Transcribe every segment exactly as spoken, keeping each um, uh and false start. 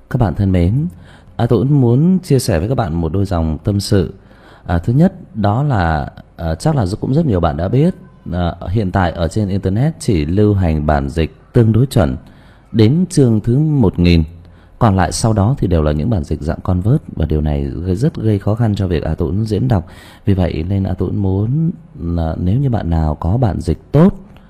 Các bạn thân mến, A Tuấn muốn chia sẻ với các bạn một đôi dòng tâm sự. À, thứ nhất đó là à, chắc là cũng rất nhiều bạn đã biết, à, hiện tại ở trên internet chỉ lưu hành bản dịch tương đối chuẩn đến chương thứ một nghìn, còn lại sau đó thì đều là những bản dịch dạng convert, và điều này rất gây khó khăn cho việc A Tuấn diễn đọc. Vì vậy nên A Tuấn muốn là nếu như bạn nào có bản dịch tốt,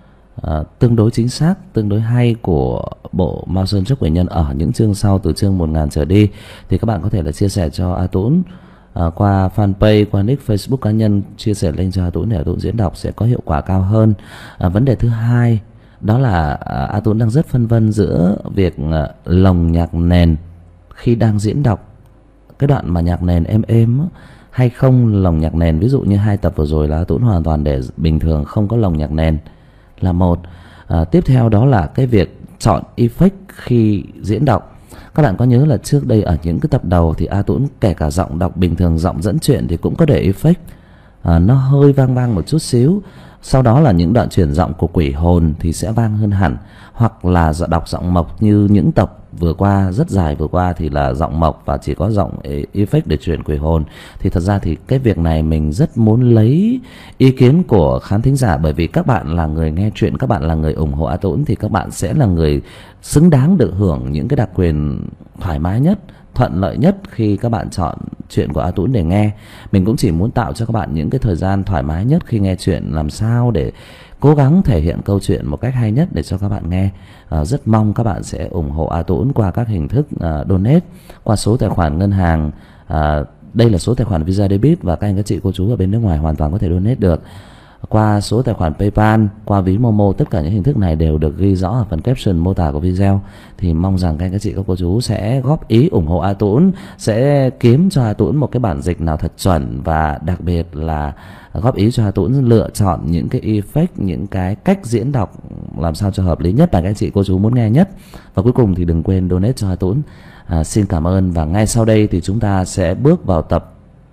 À, tương đối chính xác, tương đối hay của bộ Mao Sơn Trúc Quỷ Nhân ở những chương sau từ chương một nghìn trở đi, thì các bạn có thể là chia sẻ cho A Tuấn à, qua fanpage, qua nick Facebook cá nhân, chia sẻ link cho A Tuấn để A Tuấn diễn đọc sẽ có hiệu quả cao hơn. À, vấn đề thứ hai đó là à, A Tuấn đang rất phân vân giữa việc à, lồng nhạc nền khi đang diễn đọc cái đoạn mà nhạc nền êm êm á, hay không lồng nhạc nền. Ví dụ như hai tập vừa rồi là A Tuấn hoàn toàn để bình thường, không có lồng nhạc nền là một. À, tiếp theo đó là cái việc chọn effect khi diễn đọc. Các bạn có nhớ là trước đây ở những cái tập đầu thì A Tuấn kể cả giọng đọc bình thường, giọng dẫn chuyện thì cũng có để effect, à, nó hơi vang vang một chút xíu. Sau đó là những đoạn chuyển giọng của quỷ hồn thì sẽ vang hơn hẳn, hoặc là đọc giọng mộc như những tập vừa qua rất dài vừa qua thì là giọng mộc và chỉ có giọng effect để chuyển quỷ hồn. Thì thật ra thì cái việc này mình rất muốn lấy ý kiến của khán thính giả, bởi vì các bạn là người nghe chuyện, các bạn là người ủng hộ A Tuấn, thì các bạn sẽ là người xứng đáng được hưởng những cái đặc quyền thoải mái nhất, thuận lợi nhất khi các bạn chọn chuyện của A Tuấn để nghe. Mình cũng chỉ muốn tạo cho các bạn những cái thời gian thoải mái nhất khi nghe chuyện, làm sao để cố gắng thể hiện câu chuyện một cách hay nhất để cho các bạn nghe. À, rất mong các bạn sẽ ủng hộ A Tuấn qua các hình thức à, donate qua số tài khoản ngân hàng. À, đây là số tài khoản Visa Debit và các anh các chị cô chú ở bên nước ngoài hoàn toàn có thể donate được. Qua số tài khoản PayPal, qua ví Momo, tất cả những hình thức này đều được ghi rõ ở phần caption mô tả của video. Thì mong rằng các anh các chị các cô chú sẽ góp ý ủng hộ A Tuấn, sẽ kiếm cho A Tuấn một cái bản dịch nào thật chuẩn, và đặc biệt là góp ý cho A Tuấn lựa chọn những cái effect, những cái cách diễn đọc làm sao cho hợp lý nhất mà các anh chị cô chú muốn nghe nhất. Và cuối cùng thì đừng quên donate cho A Tuấn. À, xin cảm ơn. Và ngay sau đây thì chúng ta sẽ bước vào tập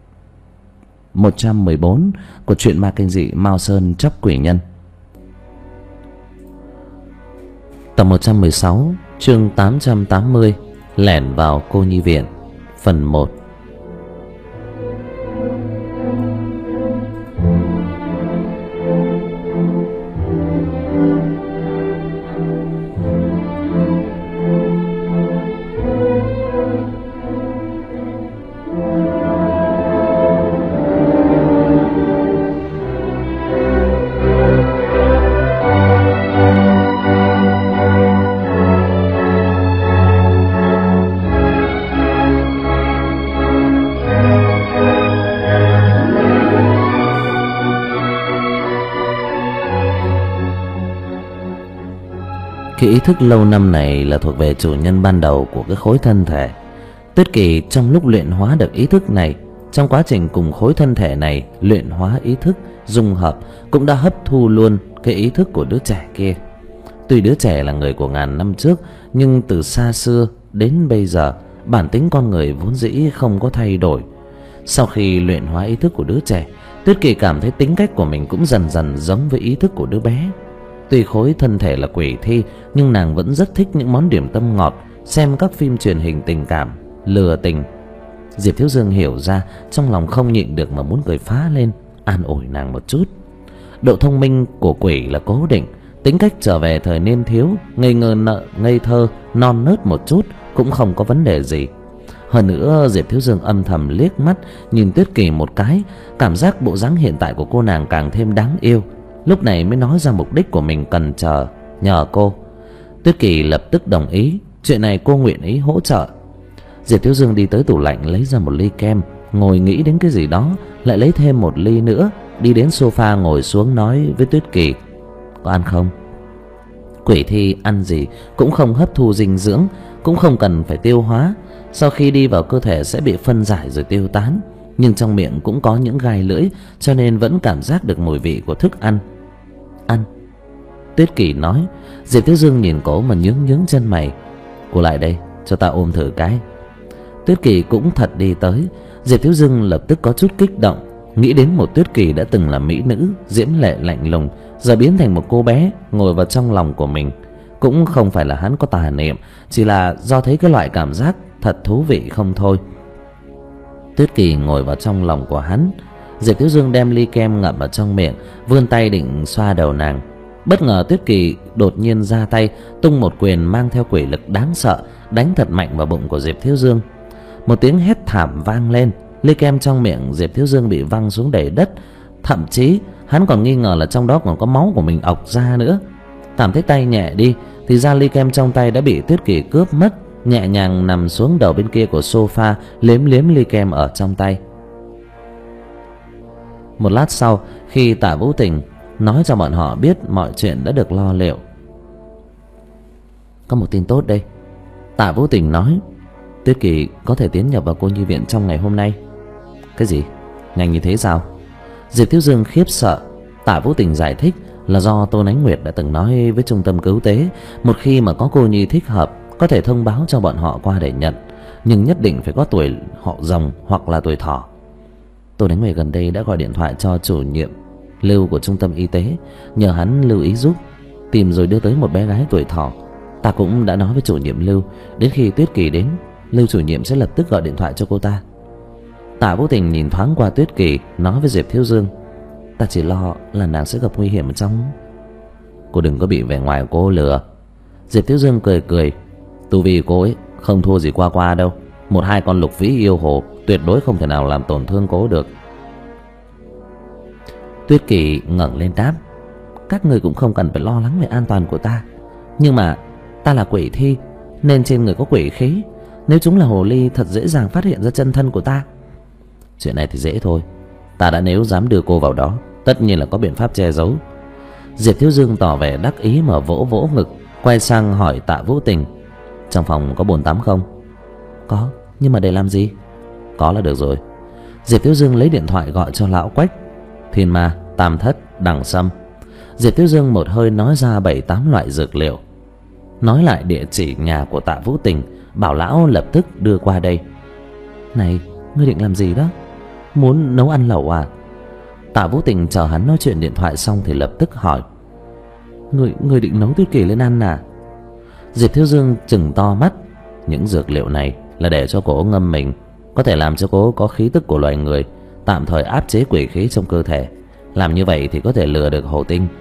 một trăm mười bốn của truyện ma kinh dị Mao Sơn Tróc Quỷ Nhân. Tập một trăm mười sáu, chương tám trăm tám mươi, lẻn vào cô nhi viện, phần một. Cái ý thức lâu năm này là thuộc về chủ nhân ban đầu của cái khối thân thể. Tuyết Kỳ trong lúc luyện hóa được ý thức này, trong quá trình cùng khối thân thể này luyện hóa ý thức, dung hợp, cũng đã hấp thu luôn cái ý thức của đứa trẻ kia. Tuy đứa trẻ là người của ngàn năm trước, nhưng từ xa xưa đến bây giờ, bản tính con người vốn dĩ không có thay đổi. Sau khi luyện hóa ý thức của đứa trẻ, Tuyết Kỳ cảm thấy tính cách của mình cũng dần dần giống với ý thức của đứa bé. Tuy khối thân thể là quỷ thi, nhưng nàng vẫn rất thích những món điểm tâm ngọt, xem các phim truyền hình tình cảm, lừa tình. Diệp Thiếu Dương hiểu ra, trong lòng không nhịn được mà muốn cười phá lên, an ủi nàng một chút. Độ thông minh của quỷ là cố định, tính cách trở về thời niên thiếu, ngây ngơ nợ, ngây thơ, non nớt một chút cũng không có vấn đề gì. Hơn nữa, Diệp Thiếu Dương âm thầm liếc mắt nhìn Tuyết Kỳ một cái, cảm giác bộ dáng hiện tại của cô nàng càng thêm đáng yêu. Lúc này mới nói ra mục đích của mình cần chờ nhờ cô. Tuyết Kỳ lập tức đồng ý, chuyện này cô nguyện ý hỗ trợ. Diệp Thiếu Dương đi tới tủ lạnh lấy ra một ly kem, ngồi nghĩ đến cái gì đó, lại lấy thêm một ly nữa, đi đến sofa ngồi xuống nói với Tuyết Kỳ: "Có ăn không?" Quỷ thi ăn gì cũng không hấp thu dinh dưỡng, cũng không cần phải tiêu hóa, sau khi đi vào cơ thể sẽ bị phân giải rồi tiêu tán, nhưng trong miệng cũng có những gai lưỡi, cho nên vẫn cảm giác được mùi vị của thức ăn. "Ăn." Tuyết Kỳ nói. Diệp Thiếu Dương nhìn cô mà nhướng nhướng chân mày: "Cô lại đây, cho ta ôm thử cái." Tuyết Kỳ cũng thật đi tới. Diệp Thiếu Dương lập tức có chút kích động, nghĩ đến một Tuyết Kỳ đã từng là mỹ nữ, diễm lệ lạnh lùng, giờ biến thành một cô bé ngồi vào trong lòng của mình. Cũng không phải là hắn có tà niệm, chỉ là do thấy cái loại cảm giác thật thú vị không thôi. Tuyết Kỳ ngồi vào trong lòng của hắn. Diệp Thiếu Dương đem ly kem ngậm ở trong miệng, vươn tay định xoa đầu nàng. Bất ngờ Tuyết Kỳ đột nhiên ra tay, tung một quyền mang theo quỷ lực đáng sợ, đánh thật mạnh vào bụng của Diệp Thiếu Dương. Một tiếng hét thảm vang lên, ly kem trong miệng Diệp Thiếu Dương bị văng xuống đầy đất. Thậm chí hắn còn nghi ngờ là trong đó còn có máu của mình ọc ra nữa. Cảm thấy tay nhẹ đi thì ra ly kem trong tay đã bị Tuyết Kỳ cướp mất, nhẹ nhàng nằm xuống đầu bên kia của sofa, liếm liếm ly kem ở trong tay. Một lát sau, khi Tạ Vũ Tình nói cho bọn họ biết mọi chuyện đã được lo liệu. Có một tin tốt đây, Tạ Vũ Tình nói. Tuyết Kỳ có thể tiến nhập vào cô nhi viện trong ngày hôm nay. Cái gì? Nhanh như thế sao? Diệp Thiếu Dương khiếp sợ. Tạ Vũ Tình giải thích là do Tôn Ánh Nguyệt đã từng nói với trung tâm cứu tế, một khi mà có cô nhi thích hợp có thể thông báo cho bọn họ qua để nhận, nhưng nhất định phải có tuổi họ Rồng hoặc là tuổi Thỏ. Tôn Ánh Nguyệt gần đây đã gọi điện thoại cho chủ nhiệm Lưu của trung tâm y tế, nhờ hắn lưu ý giúp tìm rồi đưa tới một bé gái tuổi Thỏ. Ta cũng đã nói với chủ nhiệm Lưu, đến khi Tuyết Kỳ đến, Lưu chủ nhiệm sẽ lập tức gọi điện thoại cho cô ta. Tạ Vũ Tình nhìn thoáng qua Tuyết Kỳ, nói với Diệp Thiếu Dương, ta chỉ lo là nàng sẽ gặp nguy hiểm ở trong. Cô đừng có bị vẻ ngoài của cô lừa. Diệp Thiếu Dương cười cười, tu vi cô ấy không thua gì Qua Qua đâu. Một hai con lục vĩ yêu hồ tuyệt đối không thể nào làm tổn thương cô được. Tuyết Kỳ ngẩng lên đáp, các người cũng không cần phải lo lắng về an toàn của ta. Nhưng mà ta là quỷ thi, nên trên người có quỷ khí. Nếu chúng là hồ ly, thật dễ dàng phát hiện ra chân thân của ta. Chuyện này thì dễ thôi. Ta đã nếu dám đưa cô vào đó, tất nhiên là có biện pháp che giấu. Diệp Thiếu Dương tỏ vẻ đắc ý mà vỗ vỗ ngực, quay sang hỏi Tạ Vũ Tình, trong phòng có bồn tắm không? Có, nhưng mà để làm gì? Có là được rồi. Diệp Thiếu Dương lấy điện thoại gọi cho lão Quách. Thiên ma, tam thất, đằng sâm. Diệp Thiếu Dương một hơi nói ra bảy tám loại dược liệu, nói lại địa chỉ nhà của Tạ Vũ Tình, bảo lão lập tức đưa qua đây. Này, ngươi định làm gì đó? Muốn nấu ăn lẩu à? Tạ Vũ Tình chờ hắn nói chuyện điện thoại xong thì lập tức hỏi, Ngươi, ngươi định nấu Tuyết Kỳ lên ăn à? Diệp Thiếu Dương chừng to mắt. Những dược liệu này là để cho cô ngâm mình, có thể làm cho cô có khí tức của loài người, tạm thời áp chế quỷ khí trong cơ thể. Làm như vậy thì có thể lừa được Hồ Tinh.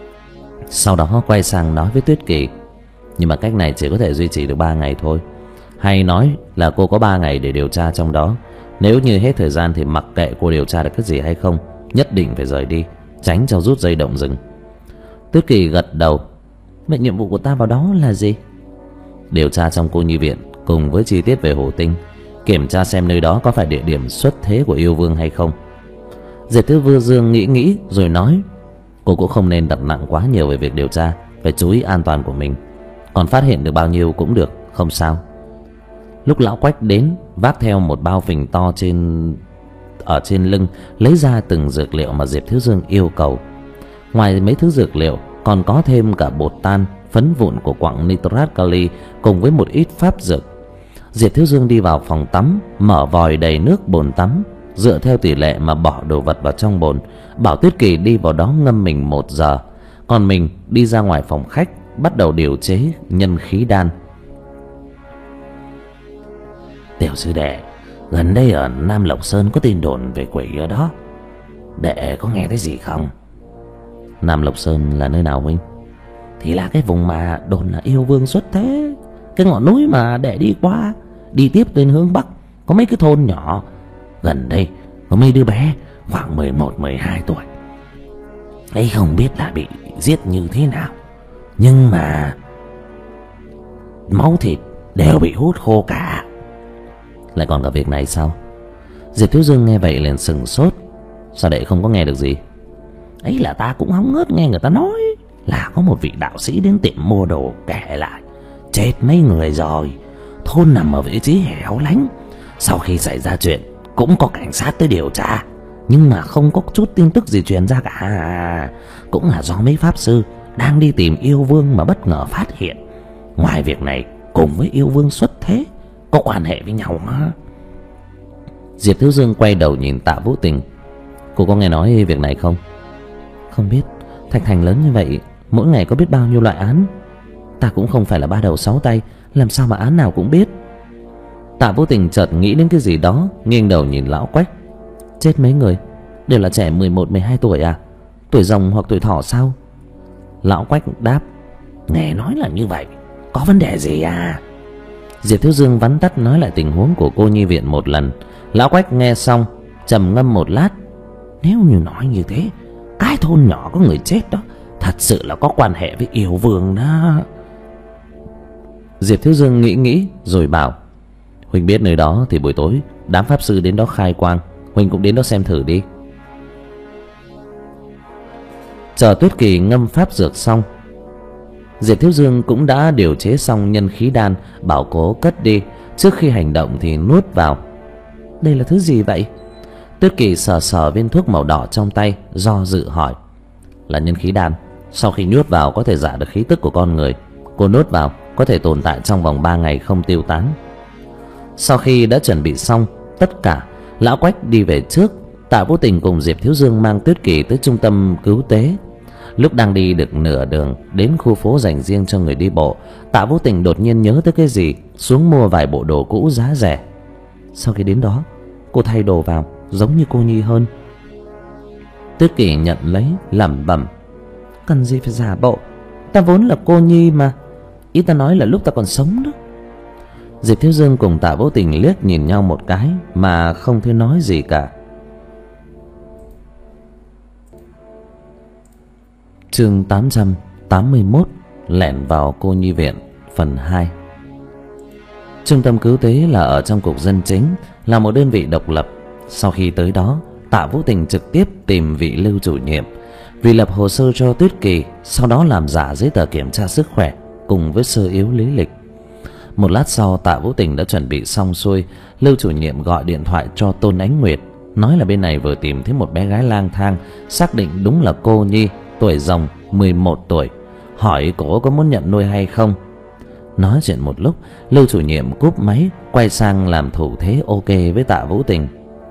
Sau đó quay sang nói với Tuyết Kỳ, nhưng mà cách này chỉ có thể duy trì được ba ngày thôi. Hay nói là cô có ba ngày để điều tra trong đó. Nếu như hết thời gian thì mặc kệ cô điều tra được cái gì hay không, nhất định phải rời đi, tránh cho rút dây động rừng. Tuyết Kỳ gật đầu. Vậy nhiệm vụ của ta vào đó là gì? Điều tra trong cô nhi viện cùng với chi tiết về Hồ Tinh, kiểm tra xem nơi đó có phải địa điểm xuất thế của yêu vương hay không. Diệp Thiếu Dương nghĩ nghĩ rồi nói, cô cũng không nên đặt nặng quá nhiều về việc điều tra, phải chú ý an toàn của mình. Còn phát hiện được bao nhiêu cũng được, không sao. Lúc lão Quách đến, vác theo một bao phình to trên ở trên lưng, lấy ra từng dược liệu mà Diệp Thiếu Dương yêu cầu. Ngoài mấy thứ dược liệu còn có thêm cả bột tan, phấn vụn của quặng nitrat kali cùng với một ít pháp dược. Diệp Thiếu Dương đi vào phòng tắm, mở vòi đầy nước bồn tắm, dựa theo tỷ lệ mà bỏ đồ vật vào trong bồn, bảo Tuyết Kỳ đi vào đó ngâm mình một giờ. Còn mình đi ra ngoài phòng khách, bắt đầu điều chế nhân khí đan. Tiểu sư đệ, gần đây ở Nam Lộc Sơn có tin đồn về quỷ ở đó, đệ có nghe thấy gì không? Nam Lộc Sơn là nơi nào huynh? Thì là cái vùng mà đồn là yêu vương xuất thế. Cái ngọn núi mà đệ đi qua, đi tiếp lên hướng Bắc, có mấy cái thôn nhỏ. Gần đây có mấy đứa bé khoảng mười một mười hai tuổi, ấy không biết là bị giết như thế nào, nhưng mà máu thịt đều bị hút khô cả. Lại còn cả việc này sao? Diệp Thiếu Dương nghe vậy liền sừng sốt. Sao đệ không có nghe được gì? Ấy là ta cũng hóng ngớt nghe người ta nói là có một vị đạo sĩ đến tiệm mua đồ kể lại chết mấy người rồi. Thôn nằm ở vị trí hẻo lánh. Sau khi xảy ra chuyện cũng có cảnh sát tới điều tra, nhưng mà không có chút tin tức gì truyền ra cả. Cũng là do mấy pháp sư đang đi tìm yêu vương mà bất ngờ phát hiện. Ngoài việc này, cùng với yêu vương xuất thế có quan hệ với nhau hả? Diệp Thiếu Dương quay đầu nhìn Tạ Vũ Tình. Cô có nghe nói việc này không? Không biết. Thạch thành lớn như vậy, mỗi ngày có biết bao nhiêu loại án. Ta cũng không phải là ba đầu sáu tay, làm sao mà án nào cũng biết. Tạ Vũ Tình chợt nghĩ đến cái gì đó, nghiêng đầu nhìn lão Quách. Chết mấy người đều là trẻ mười một mười hai tuổi à? Tuổi rồng hoặc tuổi thỏ sao? Lão Quách đáp. Nghe nói là như vậy, có vấn đề gì à? Diệp Thiếu Dương vắn tắt nói lại tình huống của cô nhi viện một lần. Lão Quách nghe xong trầm ngâm một lát. Nếu như nói như thế, cái thôn nhỏ có người chết đó thật sự là có quan hệ với yêu vương đó. Diệp Thiếu Dương nghĩ nghĩ rồi bảo. Huynh biết nơi đó thì buổi tối đám pháp sư đến đó khai quang, Huynh cũng đến đó xem thử đi. Chờ Tuyết Kỳ ngâm pháp dược xong, Diệp Thiếu Dương cũng đã điều chế xong nhân khí đan, bảo cố cất đi. Trước khi hành động thì nuốt vào. Đây là thứ gì vậy? Tuyết Kỳ sờ sờ viên thuốc màu đỏ trong tay, do dự hỏi. Là nhân khí đan, sau khi nuốt vào có thể giả được khí tức của con người. Cô nuốt vào có thể tồn tại trong vòng ba ngày không tiêu tán. Sau khi đã chuẩn bị xong tất cả, lão Quách đi về trước. Tạ Vũ Tình cùng Diệp Thiếu Dương mang Tuyết Kỳ tới trung tâm cứu tế. Lúc đang đi được nửa đường đến khu phố dành riêng cho người đi bộ, Tạ Vũ Tình đột nhiên nhớ tới cái gì, xuống mua vài bộ đồ cũ giá rẻ. Sau khi đến đó, cô thay đồ vào giống như cô nhi hơn. Tuyết Kỳ nhận lấy lẩm bẩm. Cần gì phải giả bộ, ta vốn là cô nhi mà. Ý ta nói là lúc ta còn sống đó. Diệp Thiếu Dương cùng Tạ Vũ Tình liếc nhìn nhau một cái mà không thấy nói gì cả. Chương tám trăm tám mươi mốt. Lẻn vào cô nhi viện phần hai. Trung tâm cứu tế là ở trong cục dân chính, là một đơn vị độc lập. Sau khi tới đó, Tạ Vũ Tình trực tiếp tìm vị Lưu chủ nhiệm, vì lập hồ sơ cho Tuyết Kỳ, sau đó làm giả giấy tờ kiểm tra sức khỏe cùng với sơ yếu lý lịch. Một lát sau, Tạ Vũ Tình đã chuẩn bị xong xuôi. Lưu chủ nhiệm gọi điện thoại cho Tôn Ánh Nguyệt, nói là bên này vừa tìm thấy một bé gái lang thang, xác định đúng là cô nhi, tuổi rồng, mười một tuổi, hỏi cô có muốn nhận nuôi hay không. Nói chuyện một lúc, Lưu chủ nhiệm cúp máy, quay sang làm thủ thế ok với Tạ Vũ Tình.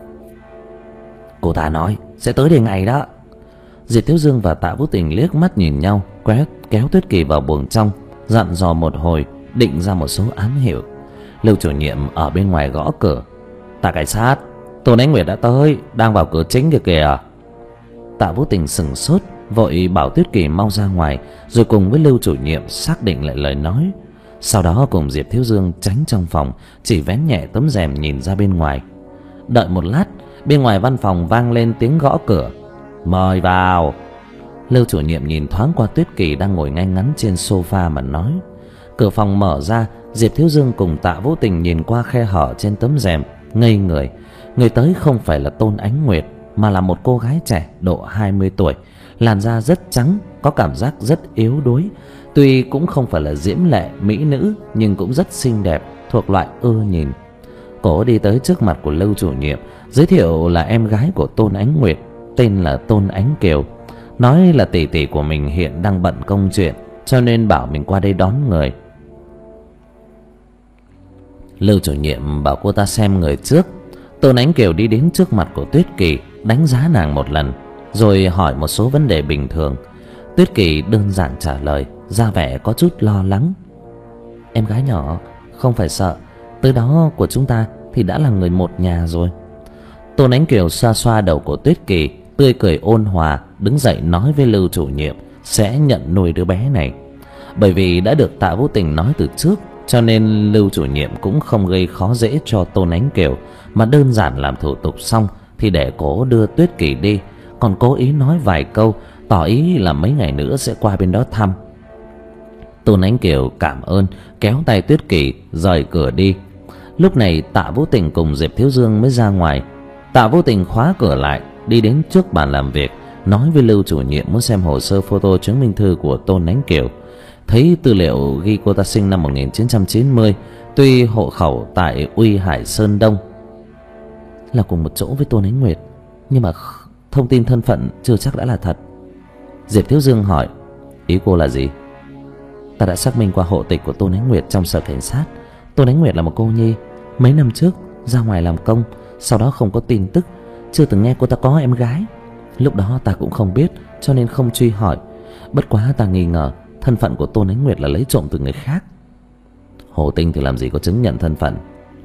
Cô ta nói sẽ tới đây ngày đó. Diệp Thiếu Dương và Tạ Vũ Tình liếc mắt nhìn nhau, quét kéo Tuyết Kỳ vào buồng trong, dặn dò một hồi, định ra một số ám hiệu. Lưu chủ nhiệm ở bên ngoài gõ cửa. Tạ cảnh sát, Tôn Ánh Nguyệt đã tới, đang vào cửa chính kìa kìa. Tạ Vũ Tình sừng sốt, vội bảo Tuyết Kỳ mau ra ngoài, rồi cùng với Lưu chủ nhiệm xác định lại lời nói. Sau đó cùng Diệp Thiếu Dương tránh trong phòng, chỉ vén nhẹ tấm rèm nhìn ra bên ngoài. Đợi một lát, bên ngoài văn phòng vang lên tiếng gõ cửa. Mời vào. Lưu chủ nhiệm nhìn thoáng qua Tuyết Kỳ đang ngồi ngay ngắn trên sofa mà nói. Cửa phòng mở ra, Diệp Thiếu Dương cùng Tạ Vũ Tình nhìn qua khe hở trên tấm rèm, ngây người. Người tới không phải là Tôn Ánh Nguyệt, mà là một cô gái trẻ độ hai mươi tuổi, làn da rất trắng, có cảm giác rất yếu đuối. Tuy cũng không phải là diễm lệ mỹ nữ, nhưng cũng rất xinh đẹp, thuộc loại ưa nhìn. Cô đi tới trước mặt của Lưu chủ nhiệm, giới thiệu là em gái của Tôn Ánh Nguyệt, tên là Tôn Ánh Kiều. Nói là tỷ tỷ của mình hiện đang bận công chuyện, cho nên bảo mình qua đây đón người. Lưu chủ nhiệm bảo cô ta xem người trước. Tôn Ánh Kiều đi đến trước mặt của Tuyết Kỳ, đánh giá nàng một lần, rồi hỏi một số vấn đề bình thường. Tuyết Kỳ đơn giản trả lời, ra vẻ có chút lo lắng. Em gái nhỏ, không phải sợ, tới đó của chúng ta thì đã là người một nhà rồi. Tôn Ánh Kiều xoa xoa đầu của Tuyết Kỳ, tươi cười ôn hòa, đứng dậy nói với Lưu chủ nhiệm sẽ nhận nuôi đứa bé này. Bởi vì đã được Tạ Vũ Tình nói từ trước, cho nên Lưu chủ nhiệm cũng không gây khó dễ cho Tôn Ánh Kiều, mà đơn giản làm thủ tục xong thì để cô đưa Tuyết Kỳ đi, còn cố ý nói vài câu tỏ ý là mấy ngày nữa sẽ qua bên đó thăm. Tôn Ánh Kiều cảm ơn, kéo tay Tuyết Kỳ rời cửa đi. Lúc này Tạ Vũ Tình cùng Diệp Thiếu Dương mới ra ngoài. Tạ Vũ Tình khóa cửa lại, đi đến trước bàn làm việc, nói với Lưu chủ nhiệm muốn xem hồ sơ photo chứng minh thư của Tôn Ánh Kiều. Thấy tư liệu ghi cô ta sinh năm một nghìn chín trăm chín mươi, tuy hộ khẩu tại Uy Hải Sơn Đông, là cùng một chỗ với Tôn Ánh Nguyệt, nhưng mà thông tin thân phận chưa chắc đã là thật. Diệp Thiếu Dương hỏi, ý cô là gì? Ta đã xác minh qua hộ tịch của Tôn Ánh Nguyệt trong sở cảnh sát. Tôn Ánh Nguyệt là một cô nhi, mấy năm trước ra ngoài làm công, sau đó không có tin tức, chưa từng nghe cô ta có em gái. Lúc đó ta cũng không biết, cho nên không truy hỏi. Bất quá ta nghi ngờ thân phận của Tôn Ánh Nguyệt là lấy trộm từ người khác. Hồ Tinh thì làm gì có chứng nhận thân phận,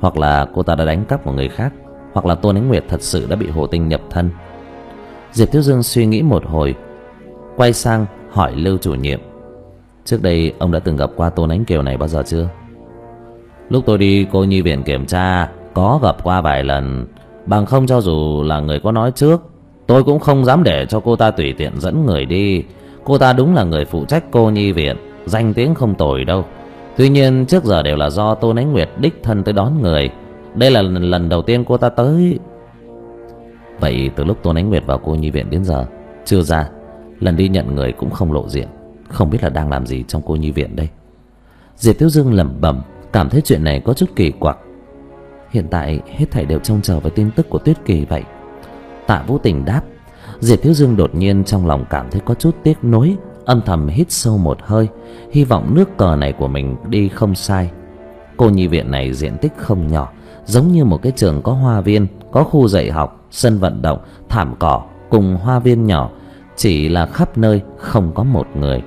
Hoặc là cô ta đã đánh cắp của người khác, hoặc là Tôn Ánh Nguyệt thật sự đã bị Hồ Tinh nhập thân. Diệp Thiếu Dương suy nghĩ một hồi, quay sang hỏi Lưu chủ nhiệm: trước đây ông đã từng gặp qua Tôn Ánh Kiều này bao giờ chưa? Lúc tôi đi cô nhi viện kiểm tra có gặp qua vài lần, bằng không cho dù là người có nói trước, tôi cũng không dám để cho cô ta tùy tiện dẫn người đi. Cô ta đúng là người phụ trách cô nhi viện, danh tiếng không tồi đâu. Tuy nhiên trước giờ đều là do Tôn Ánh Nguyệt đích thân tới đón người. Đây là lần đầu tiên cô ta tới. Vậy từ lúc Tôn Ánh Nguyệt vào cô nhi viện đến giờ chưa ra, lần đi nhận người cũng không lộ diện, không biết là đang làm gì trong cô nhi viện đây. Diệp Thiếu Dương lẩm bẩm, cảm thấy chuyện này có chút kỳ quặc. Hiện tại hết thảy đều trông chờ vào tin tức của Tuyết Kỳ vậy. Tạ Vũ Tình đáp. Diệp Thiếu Dương đột nhiên trong lòng cảm thấy có chút tiếc nuối, âm thầm hít sâu một hơi, hy vọng nước cờ này của mình đi không sai. Cô nhi viện này diện tích không nhỏ, giống như một cái trường có hoa viên, có khu dạy học, sân vận động, thảm cỏ cùng hoa viên nhỏ, chỉ là khắp nơi không có một người.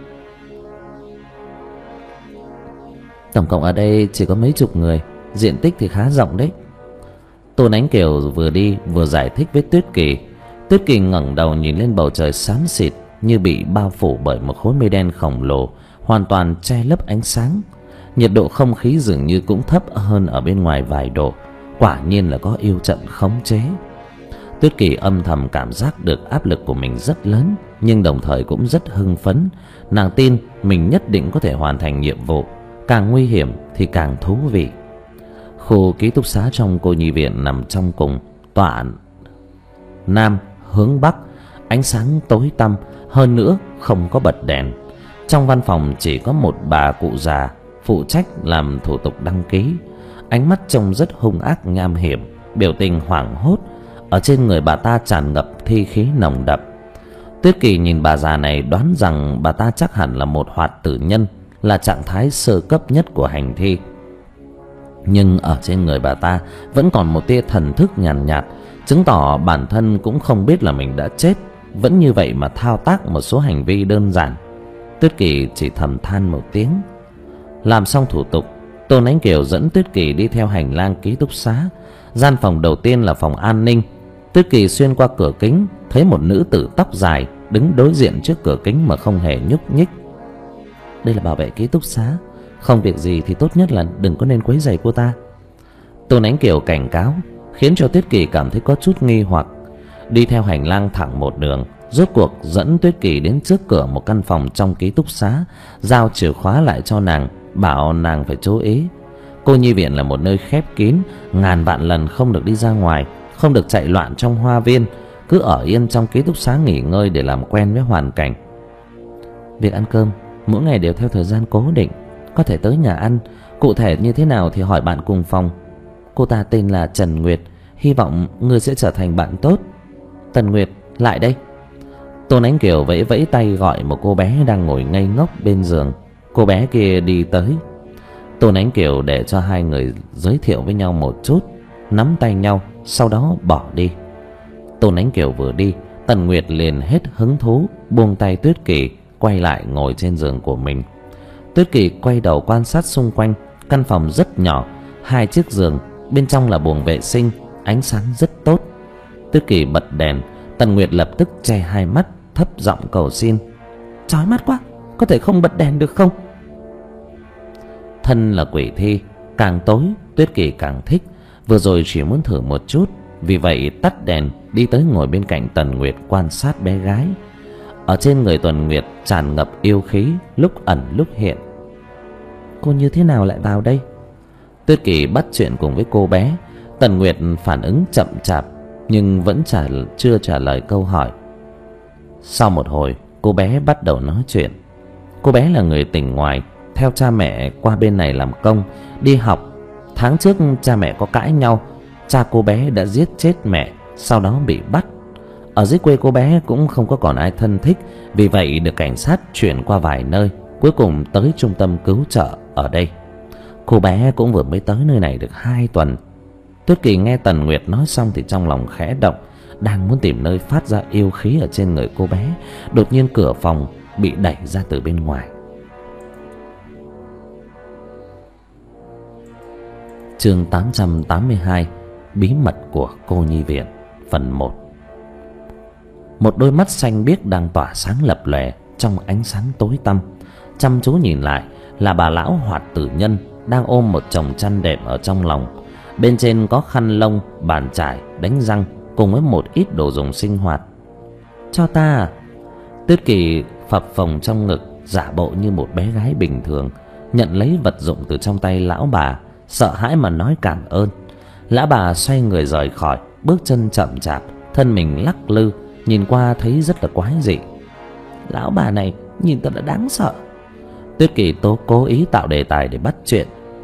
Tổng cộng ở đây chỉ có mấy chục người, diện tích thì khá rộng đấy. Tôn Ánh Kiều vừa đi vừa giải thích với Tuyết Kỳ. Tuyết Kỳ ngẩng đầu nhìn lên bầu trời xám xịt, như bị bao phủ bởi một khối mây đen khổng lồ, hoàn toàn che lấp ánh sáng. Nhiệt độ không khí dường như cũng thấp hơn ở bên ngoài vài độ. Quả nhiên là có yêu trận khống chế. Tuyết Kỳ âm thầm cảm giác được áp lực của mình rất lớn, nhưng đồng thời cũng rất hưng phấn. Nàng tin mình nhất định có thể hoàn thành nhiệm vụ, càng nguy hiểm thì càng thú vị. Khu ký túc xá trong cô nhi viện nằm trong cùng, tọa nam hướng bắc, ánh sáng tối tăm, hơn nữa không có bật đèn. Trong văn phòng chỉ có một bà cụ già phụ trách làm thủ tục đăng ký. Ánh mắt trông rất hung ác nham hiểm, biểu tình hoảng hốt. Ở trên người bà ta tràn ngập thi khí nồng đậm. Tuyết Kỳ nhìn bà già này đoán rằng bà ta chắc hẳn là một hoạt tử nhân, là trạng thái sơ cấp nhất của hành thi. Nhưng ở trên người bà ta vẫn còn một tia thần thức nhàn nhạt, nhạt, chứng tỏ bản thân cũng không biết là mình đã chết, vẫn như vậy mà thao tác một số hành vi đơn giản. Tuyết Kỳ chỉ thầm than một tiếng. Làm xong thủ tục, Tôn Ánh Kiều dẫn Tuyết Kỳ đi theo hành lang ký túc xá. Gian phòng đầu tiên là phòng an ninh. Tuyết Kỳ xuyên qua cửa kính, thấy một nữ tử tóc dài đứng đối diện trước cửa kính mà không hề nhúc nhích. Đây là bảo vệ ký túc xá, không việc gì thì tốt nhất là đừng có nên quấy rầy cô ta. Tôn Ánh Kiều cảnh cáo, khiến cho Tuyết Kỳ cảm thấy có chút nghi hoặc. Đi theo hành lang thẳng một đường, rốt cuộc dẫn Tuyết Kỳ đến trước cửa một căn phòng trong ký túc xá, giao chìa khóa lại cho nàng, bảo nàng phải chú ý. Cô nhi viện là một nơi khép kín, ngàn vạn lần không được đi ra ngoài, không được chạy loạn trong hoa viên, cứ ở yên trong ký túc xá nghỉ ngơi để làm quen với hoàn cảnh. Việc ăn cơm mỗi ngày đều theo thời gian cố định, có thể tới nhà ăn, cụ thể như thế nào thì hỏi bạn cùng phòng. Cô ta tên là Trần Nguyệt, hy vọng ngươi sẽ trở thành bạn tốt. Tần Nguyệt, lại đây. Tôn Ánh Kiều vẫy vẫy tay gọi một cô bé đang ngồi ngây ngốc bên giường. Cô bé kia đi tới. Tôn Ánh Kiều để cho hai người giới thiệu với nhau một chút, nắm tay nhau, sau đó bỏ đi. Tôn Ánh Kiều vừa đi, Tần Nguyệt liền hết hứng thú, buông tay Tuyết Kỳ, quay lại ngồi trên giường của mình. Tuyết Kỳ quay đầu quan sát xung quanh. Căn phòng rất nhỏ, hai chiếc giường, bên trong là buồng vệ sinh, ánh sáng rất tốt. Tuyết Kỳ bật đèn. Tần Nguyệt lập tức che hai mắt, thấp giọng cầu xin: chói mắt quá, có thể không bật đèn được không? Thân là quỷ thi, càng tối Tuyết Kỳ càng thích. Vừa rồi chỉ muốn thử một chút, vì vậy tắt đèn, đi tới ngồi bên cạnh Tần Nguyệt quan sát bé gái. Ở trên người Tần Nguyệt tràn ngập yêu khí, lúc ẩn lúc hiện. Cô như thế nào lại vào đây? Tuyết Kỳ bắt chuyện cùng với cô bé. Tần Nguyệt phản ứng chậm chạp, nhưng vẫn trả, chưa trả lời câu hỏi. Sau một hồi, cô bé bắt đầu nói chuyện. Cô bé là người tỉnh ngoài, theo cha mẹ qua bên này làm công, đi học. Tháng trước cha mẹ có cãi nhau, cha cô bé đã giết chết mẹ, sau đó bị bắt. Ở dưới quê cô bé cũng không có còn ai thân thích, vì vậy được cảnh sát chuyển qua vài nơi, cuối cùng tới trung tâm cứu trợ ở đây. Cô bé cũng vừa mới tới nơi này được hai tuần. Tuyết Kỳ nghe Tần Nguyệt nói xong thì trong lòng khẽ động, đang muốn tìm nơi phát ra yêu khí ở trên người cô bé. Đột nhiên cửa phòng bị đẩy ra từ bên ngoài. Chương tám trăm tám mươi hai. Bí mật của cô nhi viện. Phần một. Một đôi mắt xanh biếc đang tỏa sáng lập lòe trong ánh sáng tối tăm. Chăm chú nhìn lại là bà lão Hoạt Tử Nhân đang ôm một chồng chăn đệm ở trong lòng. Bên trên có khăn lông, bàn chải, đánh răng cùng với một ít đồ dùng sinh hoạt. Cho ta à? Tuyết Kỳ phập phồng trong ngực, giả bộ như một bé gái bình thường, nhận lấy vật dụng từ trong tay lão bà, sợ hãi mà nói cảm ơn. Lão bà xoay người rời khỏi, bước chân chậm chạp, thân mình lắc lư, nhìn qua thấy rất là quái dị. Lão bà này nhìn thật là đáng sợ. Tuyết Kỳ tố cố ý tạo đề tài để bắt chuyện.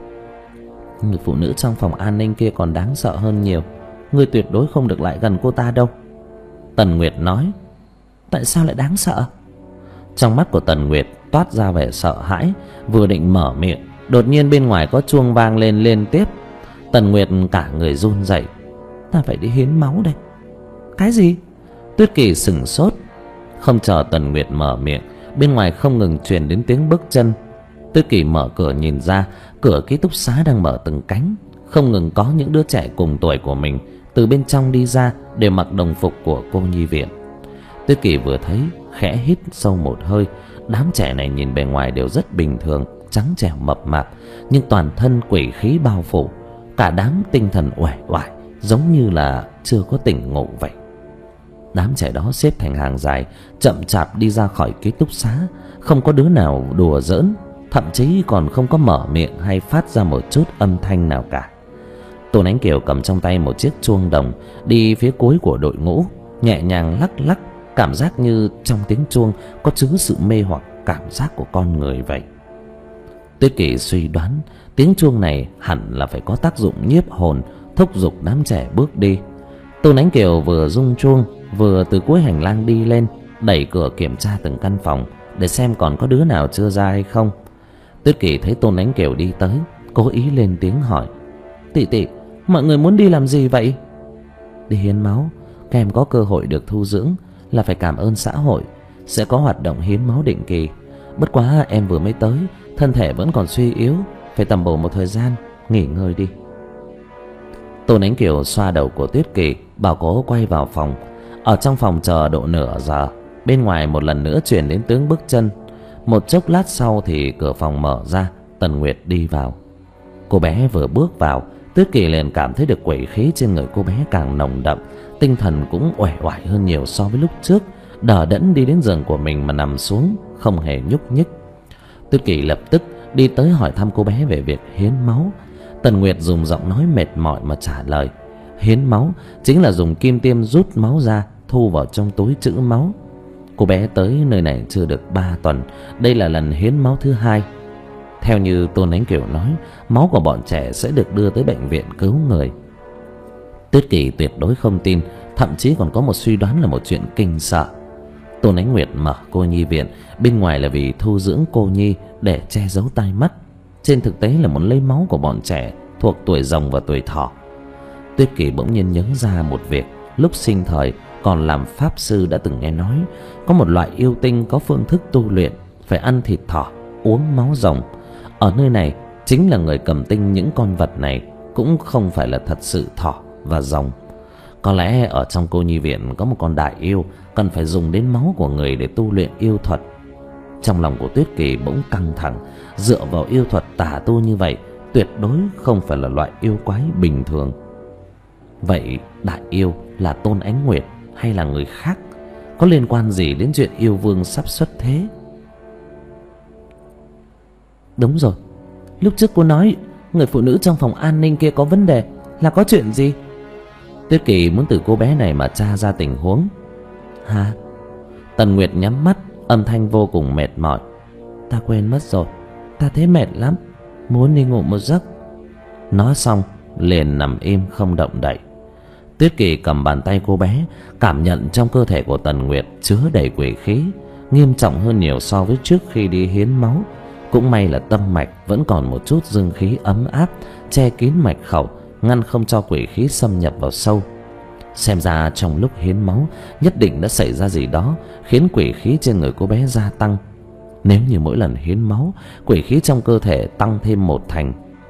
Người phụ nữ trong phòng an ninh kia còn đáng sợ hơn nhiều. Ngươi tuyệt đối không được lại gần cô ta đâu. Tần Nguyệt nói. Tại sao lại đáng sợ? Trong mắt của Tần Nguyệt toát ra vẻ sợ hãi, vừa định mở miệng, đột nhiên bên ngoài có chuông vang lên liên tiếp. Tần Nguyệt cả người run rẩy. Ta phải đi hiến máu đây. Cái gì? Tuyết Kỳ sửng sốt. Không chờ Tần Nguyệt mở miệng, bên ngoài không ngừng truyền đến tiếng bước chân. Tuyết Kỳ mở cửa nhìn ra, cửa ký túc xá đang mở từng cánh, không ngừng có những đứa trẻ cùng tuổi của mình từ bên trong đi ra, đều mặc đồng phục của cô nhi viện. Tuyết Kỳ vừa thấy khẽ hít sâu một hơi. Đám trẻ này nhìn bề ngoài đều rất bình thường, trắng trẻo mập mạp, nhưng toàn thân quỷ khí bao phủ, cả đám tinh thần uể oải, giống như là chưa có tỉnh ngủ vậy. Đám trẻ đó xếp thành hàng dài, chậm chạp đi ra khỏi ký túc xá, không có đứa nào đùa giỡn, thậm chí còn không có mở miệng hay phát ra một chút âm thanh nào cả. Tôn Ánh Kiều cầm trong tay một chiếc chuông đồng, đi phía cuối của đội ngũ, nhẹ nhàng lắc lắc, cảm giác như trong tiếng chuông có chứa sự mê hoặc cảm giác của con người vậy. Tuyết Kỳ suy đoán tiếng chuông này hẳn là phải có tác dụng nhiếp hồn, thúc giục đám trẻ bước đi. Tôn Ánh Kiều vừa rung chuông, vừa từ cuối hành lang đi lên, đẩy cửa kiểm tra từng căn phòng để xem còn có đứa nào chưa ra hay không. Tuyết Kỳ thấy Tôn Ánh Kiều đi tới, cố ý lên tiếng hỏi. Tỷ tỷ, mọi người muốn đi làm gì vậy? Đi hiến máu. Các em có cơ hội được thu dưỡng là phải cảm ơn xã hội. Sẽ có hoạt động hiến máu định kỳ. Bất quá em vừa mới tới, thân thể vẫn còn suy yếu, phải tầm bổ một thời gian, nghỉ ngơi đi. Tôn Ánh Kiều xoa đầu của Tuyết Kỳ, bảo cô quay vào phòng. Ở trong phòng chờ độ nửa giờ, bên ngoài một lần nữa truyền đến tiếng bước chân. Một chốc lát sau thì cửa phòng mở ra, Tần Nguyệt đi vào. Cô bé vừa bước vào, Tuyết Kỳ liền cảm thấy được quỷ khí trên người cô bé càng nồng đậm, tinh thần cũng uể oải hơn nhiều so với lúc trước, đờ đẫn đi đến giường của mình mà nằm xuống, không hề nhúc nhích. Tuyết Kỳ lập tức đi tới hỏi thăm cô bé về việc hiến máu. Tần Nguyệt dùng giọng nói mệt mỏi mà trả lời. Hiến máu chính là dùng kim tiêm rút máu ra, thu vào trong túi trữ máu. Cô bé tới nơi này chưa được ba tuần, đây là lần hiến máu thứ hai. Theo như Tôn Ánh Kiều nói, máu của bọn trẻ sẽ được đưa tới bệnh viện cứu người. Tuyết Kỳ tuyệt đối không tin, thậm chí còn có một suy đoán là một chuyện kinh sợ. Tôn Ánh Nguyệt mở cô nhi viện, bên ngoài là vì thu dưỡng cô nhi để che giấu tai mắt, trên thực tế là muốn lấy máu của bọn trẻ thuộc tuổi rồng và tuổi thỏ. Tuyết Kỳ bỗng nhiên nhớ ra một việc, lúc sinh thời còn làm pháp sư đã từng nghe nói, có một loại yêu tinh có phương thức tu luyện phải ăn thịt thỏ, uống máu rồng. Ở nơi này chính là người cầm tinh những con vật này cũng không phải là thật sự thỏ và rồng. Có lẽ ở trong cô nhi viện có một con đại yêu cần phải dùng đến máu của người để tu luyện yêu thuật. Trong lòng của Tuyết Kỳ bỗng căng thẳng, dựa vào yêu thuật tà tu như vậy tuyệt đối không phải là loại yêu quái bình thường. Vậy đại yêu là Tôn Ánh Nguyệt hay là người khác? Có liên quan gì đến chuyện yêu vương sắp xuất thế? Đúng rồi, lúc trước cô nói người phụ nữ trong phòng an ninh kia có vấn đề, là có chuyện gì? Tuyết Kỳ muốn từ cô bé này mà tra ra tình huống. Hả? Tần Nguyệt nhắm mắt, âm thanh vô cùng mệt mỏi. Ta quên mất rồi, ta thấy mệt lắm, muốn đi ngủ một giấc. Nói xong liền nằm im không động đậy. Tuyết Kỳ cầm bàn tay cô bé, cảm nhận trong cơ thể của Tần Nguyệt chứa đầy quỷ khí, nghiêm trọng hơn nhiều so với trước khi đi hiến máu. Cũng may là tâm mạch vẫn còn một chút dương khí ấm áp, che kín mạch khẩu, ngăn không cho quỷ khí xâm nhập vào sâu. Xem ra trong lúc hiến máu nhất định đã xảy ra gì đó khiến quỷ khí trên người cô bé gia tăng. Nếu như mỗi lần hiến máu quỷ khí trong cơ thể tăng thêm một thành,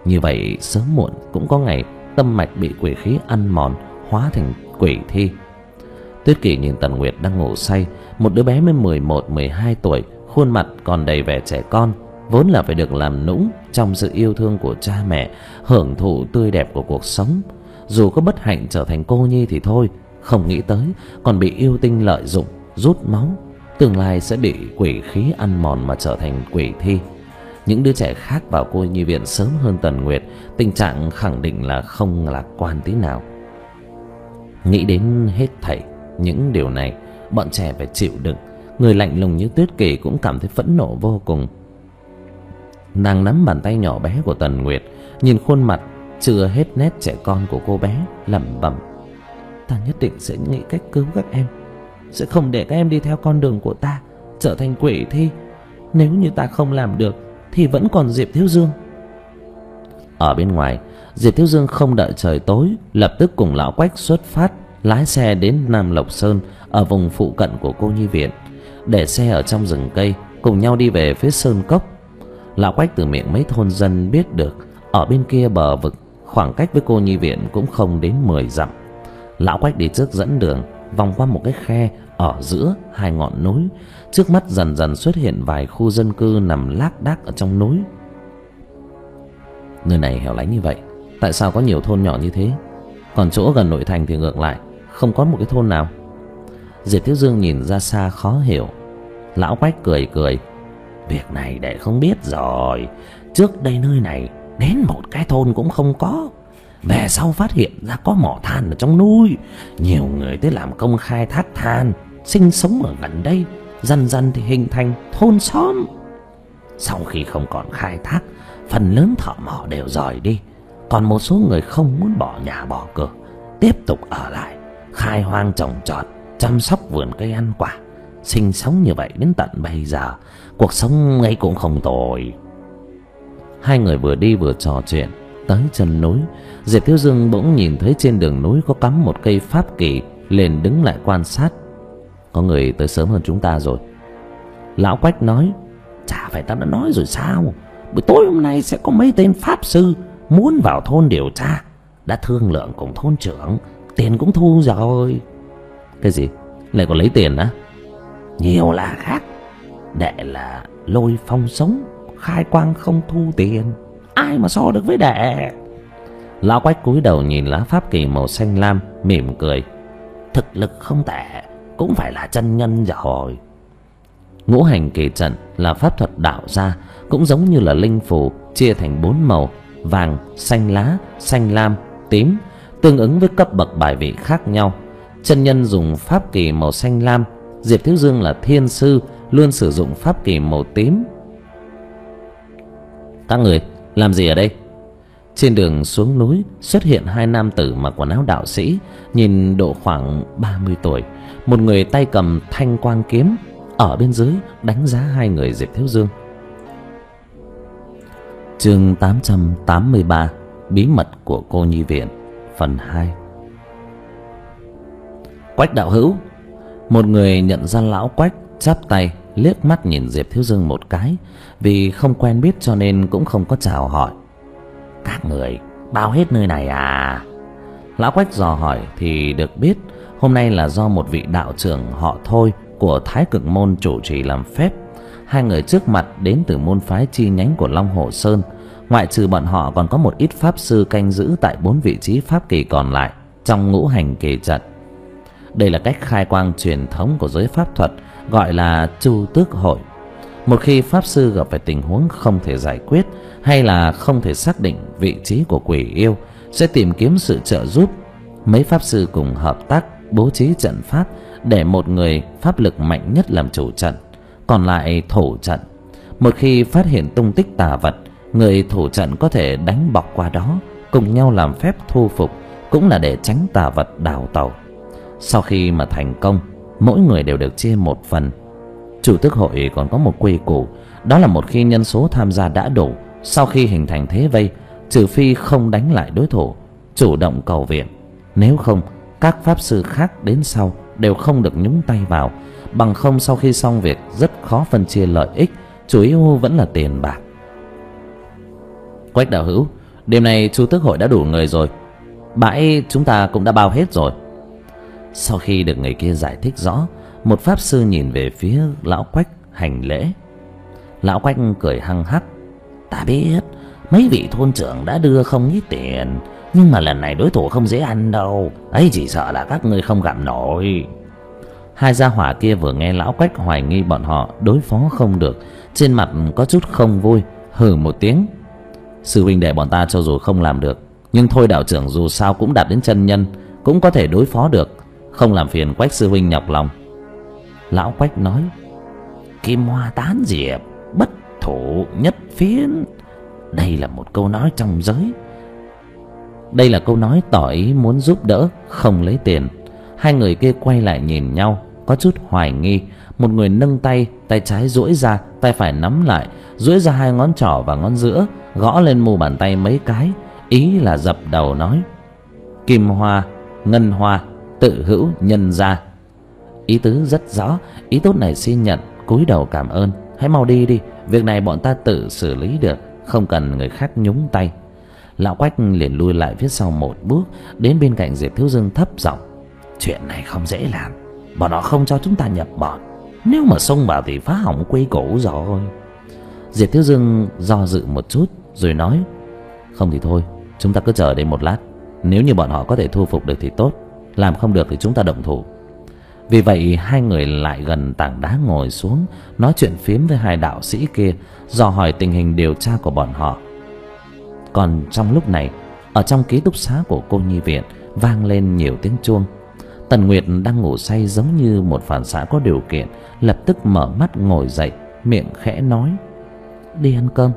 Như vậy sớm muộn cũng có ngày tâm mạch bị quỷ khí ăn mòn, hóa thành quỷ thi. Tuyết Kỳ nhìn Tần Nguyệt đang ngủ say, một đứa bé mới mười một mười hai tuổi, khuôn mặt còn đầy vẻ trẻ con, vốn là phải được làm nũng trong sự yêu thương của cha mẹ, hưởng thụ tươi đẹp của cuộc sống. Dù có bất hạnh trở thành cô nhi thì thôi, không nghĩ tới còn bị yêu tinh lợi dụng, rút máu, tương lai sẽ bị quỷ khí ăn mòn mà trở thành quỷ thi. Những đứa trẻ khác vào cô nhi viện sớm hơn Tần Nguyệt, tình trạng khẳng định là không lạc quan tí nào. Nghĩ đến hết thảy những điều này, bọn trẻ phải chịu đựng. Người lạnh lùng như Tuyết Kỳ cũng cảm thấy phẫn nộ vô cùng. Nàng nắm bàn tay nhỏ bé của Tần Nguyệt, nhìn khuôn mặt chưa hết nét trẻ con của cô bé, lẩm bẩm: ta nhất định sẽ nghĩ cách cứu các em, sẽ không để các em đi theo con đường của ta, trở thành quỷ thi. Nếu như ta không làm được thì vẫn còn Diệp Thiếu Dương. Ở bên ngoài, Diệp Thiếu Dương không đợi trời tối, lập tức cùng lão Quách xuất phát, lái xe đến Nam Lộc Sơn ở vùng phụ cận của cô nhi viện, để xe ở trong rừng cây, cùng nhau đi về phía sơn cốc. Lão Quách từ miệng mấy thôn dân biết được, ở bên kia bờ vực, khoảng cách với cô nhi viện cũng không đến mười dặm. Lão Quách đi trước dẫn đường, vòng qua một cái khe ở giữa hai ngọn núi. Trước mắt dần dần xuất hiện vài khu dân cư nằm lác đác ở trong núi. Nơi này hẻo lánh như vậy, tại sao có nhiều thôn nhỏ như thế? Còn chỗ gần nội thành thì ngược lại, không có một cái thôn nào. Diệp Thiếu Dương nhìn ra xa khó hiểu. Lão Quách cười cười: việc này để không biết rồi. Trước đây nơi này đến một cái thôn cũng không có. Về sau phát hiện ra có mỏ than ở trong núi, nhiều người tới làm công khai thác than, sinh sống ở gần đây. Dần dần thì hình thành thôn xóm. Sau khi không còn khai thác, phần lớn thợ mỏ đều rời đi. Còn một số người không muốn bỏ nhà bỏ cửa, tiếp tục ở lại, khai hoang trồng trọt, chăm sóc vườn cây ăn quả. Sinh sống như vậy đến tận bây giờ, cuộc sống ấy cũng không tồi. Hai người vừa đi vừa trò chuyện, tới chân núi, Diệp Thiếu Dương bỗng nhìn thấy trên đường núi có cắm một cây pháp kỳ, liền đứng lại quan sát. Có người tới sớm hơn chúng ta rồi. Lão Quách nói: chả phải ta đã nói rồi sao, buổi tối hôm nay sẽ có mấy tên pháp sư muốn vào thôn điều tra. Đã thương lượng cùng thôn trưởng, tiền cũng thu rồi. Cái gì? Lại còn lấy tiền á? Nhiều là khác, đệ là lôi phong sống, khai quang không thu tiền, ai mà so được với đệ. Lão Quách cúi đầu nhìn lá pháp kỳ màu xanh lam, mỉm cười: thực lực không tệ, cũng phải là chân nhân rồi. Ngũ hành kỳ trận là pháp thuật đạo gia, cũng giống như là linh phù, chia thành bốn màu: vàng, xanh lá, xanh lam, tím, tương ứng với cấp bậc bài vị khác nhau. Chân nhân dùng pháp kỳ màu xanh lam, Diệp Thiếu Dương là thiên sư, luôn sử dụng pháp kỳ màu tím. Các người làm gì ở đây? Trên đường xuống núi xuất hiện hai nam tử mặc quần áo đạo sĩ, nhìn độ khoảng ba mươi tuổi. Một người tay cầm thanh quang kiếm, ở bên dưới đánh giá hai người Diệp Thiếu Dương. Chương tám trăm tám mươi ba: Bí mật của cô nhi viện, phần hai. Quách đạo hữu. Một người nhận ra lão Quách, chắp tay liếc mắt nhìn Diệp Thiếu Dương một cái. Vì không quen biết cho nên cũng không có chào hỏi. Các người bao hết nơi này à? Lão Quách dò hỏi thì được biết hôm nay là do một vị đạo trưởng họ Thôi của Thái Cực Môn chủ trì làm phép. Hai người trước mặt đến từ môn phái chi nhánh của Long Hồ Sơn. Ngoại trừ bọn họ còn có một ít pháp sư canh giữ tại bốn vị trí pháp kỳ còn lại trong ngũ hành kỳ trận. Đây là cách khai quang truyền thống của giới pháp thuật, gọi là Chu Tước Hội. Một khi pháp sư gặp phải tình huống không thể giải quyết, hay là không thể xác định vị trí của quỷ yêu, sẽ tìm kiếm sự trợ giúp. Mấy pháp sư cùng hợp tác bố trí trận pháp, để một người pháp lực mạnh nhất làm chủ trận, còn lại thủ trận. Một khi phát hiện tung tích tà vật, người thủ trận có thể đánh bọc qua đó, cùng nhau làm phép thu phục, cũng là để tránh tà vật đào tẩu. Sau khi mà thành công, mỗi người đều được chia một phần. Chủ tước hội còn có một quy củ, đó là một khi nhân số tham gia đã đủ, sau khi hình thành thế vây, trừ phi không đánh lại đối thủ, chủ động cầu viện. Nếu không, các pháp sư khác đến sau đều không được nhúng tay vào. Bằng không sau khi xong việc rất khó phân chia lợi ích, chủ yếu vẫn là tiền bạc. Quách đạo hữu, Đêm nay chu tước hội đã đủ người rồi, bãi chúng ta cũng đã bao hết rồi. Sau khi được người kia giải thích rõ, một pháp sư nhìn về phía lão Quách hành lễ. Lão Quách cười hăng hắc: "Ta biết mấy vị thôn trưởng đã đưa không ít tiền, nhưng mà lần này đối thủ không dễ ăn đâu. Ấy chỉ sợ là các ngươi không gặm nổi." Hai gia hỏa kia vừa nghe lão Quách hoài nghi bọn họ đối phó không được, trên mặt có chút không vui, hừ một tiếng: "Sư huynh đệ bọn ta cho dù không làm được, nhưng thôi đạo trưởng dù sao cũng đạt đến chân nhân, cũng có thể đối phó được, không làm phiền Quách sư huynh nhọc lòng." Lão Quách nói: "Kim hoa tán diệp, bất thủ nhất phiến." Đây là một câu nói trong giới. Đây là câu nói tỏ ý muốn giúp đỡ, không lấy tiền. Hai người kia quay lại nhìn nhau, có chút hoài nghi. Một người nâng tay, tay trái duỗi ra, tay phải nắm lại, duỗi ra hai ngón trỏ và ngón giữa, gõ lên mu bàn tay mấy cái, ý là dập đầu nói: "Kim hoa, ngân hoa, tự hữu nhân gia." Ý tứ rất rõ, ý tốt này xin nhận, cúi đầu cảm ơn. "Hãy mau đi đi, việc này bọn ta tự xử lý được, không cần người khác nhúng tay." Lão Quách liền lui lại phía sau một bước, đến bên cạnh Diệp Thiếu Dương thấp giọng: "Chuyện này không dễ làm, bọn họ không cho chúng ta nhập bọn, nếu mà xông vào thì phá hỏng quy củ rồi." Diệp Thiếu Dương do dự một chút rồi nói: "Không thì thôi, chúng ta cứ chờ đây một lát, nếu như bọn họ có thể thu phục được thì tốt, làm không được thì chúng ta động thủ." Vì vậy hai người lại gần tảng đá ngồi xuống, nói chuyện phiếm với hai đạo sĩ kia, dò hỏi tình hình điều tra của bọn họ. Còn trong lúc này, ở trong ký túc xá của cô nhi viện vang lên nhiều tiếng chuông. Tần Nguyệt đang ngủ say giống như một phản xạ có điều kiện, lập tức mở mắt ngồi dậy, miệng khẽ nói: "Đi ăn cơm."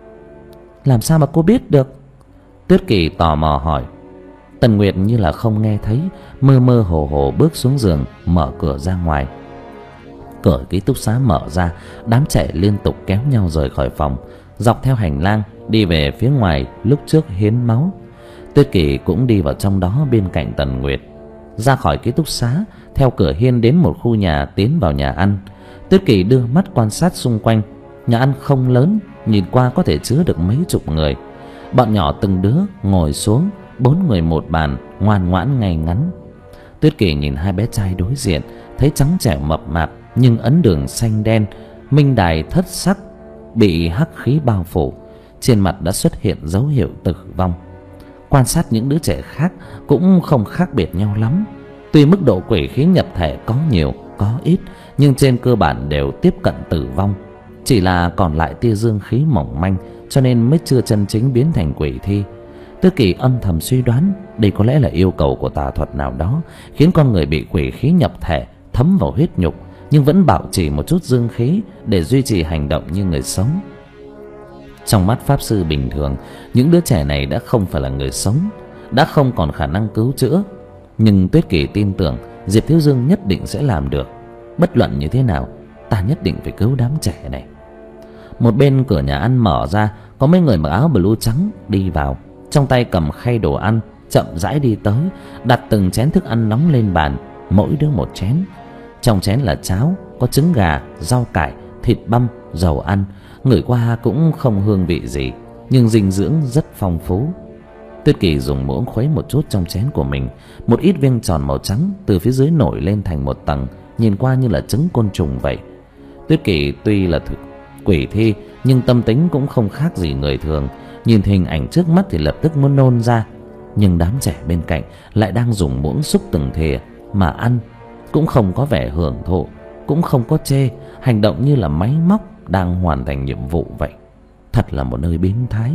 "Làm sao mà cô biết được?" Tuyết Kỳ tò mò hỏi. Tần Nguyệt như là không nghe thấy, mơ mơ hồ hồ bước xuống giường, mở cửa ra ngoài. Cửa ký túc xá mở ra, đám trẻ liên tục kéo nhau rời khỏi phòng, dọc theo hành lang đi về phía ngoài lúc trước hiến máu. Tuyết Kỳ cũng đi vào trong đó bên cạnh Tần Nguyệt. Ra khỏi ký túc xá, theo cửa hiên đến một khu nhà tiến vào nhà ăn. Tuyết Kỳ đưa mắt quan sát xung quanh. Nhà ăn không lớn, nhìn qua có thể chứa được mấy chục người. Bọn nhỏ từng đứa ngồi xuống, bốn người một bàn, ngoan ngoãn ngay ngắn. Tuyết Kỳ nhìn hai bé trai đối diện, thấy trắng trẻo mập mạp nhưng ấn đường xanh đen, minh đài thất sắc, bị hắc khí bao phủ, trên mặt đã xuất hiện dấu hiệu tử vong. Quan sát những đứa trẻ khác cũng không khác biệt nhau lắm. Tuy mức độ quỷ khí nhập thể có nhiều có ít, nhưng trên cơ bản đều tiếp cận tử vong, chỉ là còn lại tia dương khí mỏng manh, cho nên mới chưa chân chính biến thành quỷ thi. Tuyết Kỳ âm thầm suy đoán đây có lẽ là yêu cầu của tà thuật nào đó, khiến con người bị quỷ khí nhập thể thấm vào huyết nhục, nhưng vẫn bảo trì một chút dương khí để duy trì hành động như người sống. Trong mắt pháp sư bình thường, những đứa trẻ này đã không phải là người sống, đã không còn khả năng cứu chữa. Nhưng Tuyết Kỳ tin tưởng Diệp Thiếu Dương nhất định sẽ làm được. Bất luận như thế nào, ta nhất định phải cứu đám trẻ này. Một bên cửa nhà ăn mở ra, có mấy người mặc áo blue trắng đi vào, trong tay cầm khay đồ ăn, chậm rãi đi tới, đặt từng chén thức ăn nóng lên bàn, mỗi đứa một chén. Trong chén là cháo, có trứng gà, rau cải, thịt băm, dầu ăn. Ngửi qua cũng không hương vị gì, nhưng dinh dưỡng rất phong phú. Tuyết Kỳ dùng muỗng khuấy một chút trong chén của mình. Một ít viên tròn màu trắng từ phía dưới nổi lên thành một tầng, nhìn qua như là trứng côn trùng vậy. Tuyết Kỳ tuy là thực quỷ thi, nhưng tâm tính cũng không khác gì người thường. Nhìn hình ảnh trước mắt thì lập tức muốn nôn ra, nhưng đám trẻ bên cạnh lại đang dùng muỗng xúc từng thìa mà ăn, cũng không có vẻ hưởng thụ, cũng không có chê, hành động như là máy móc đang hoàn thành nhiệm vụ vậy. Thật là một nơi biến thái.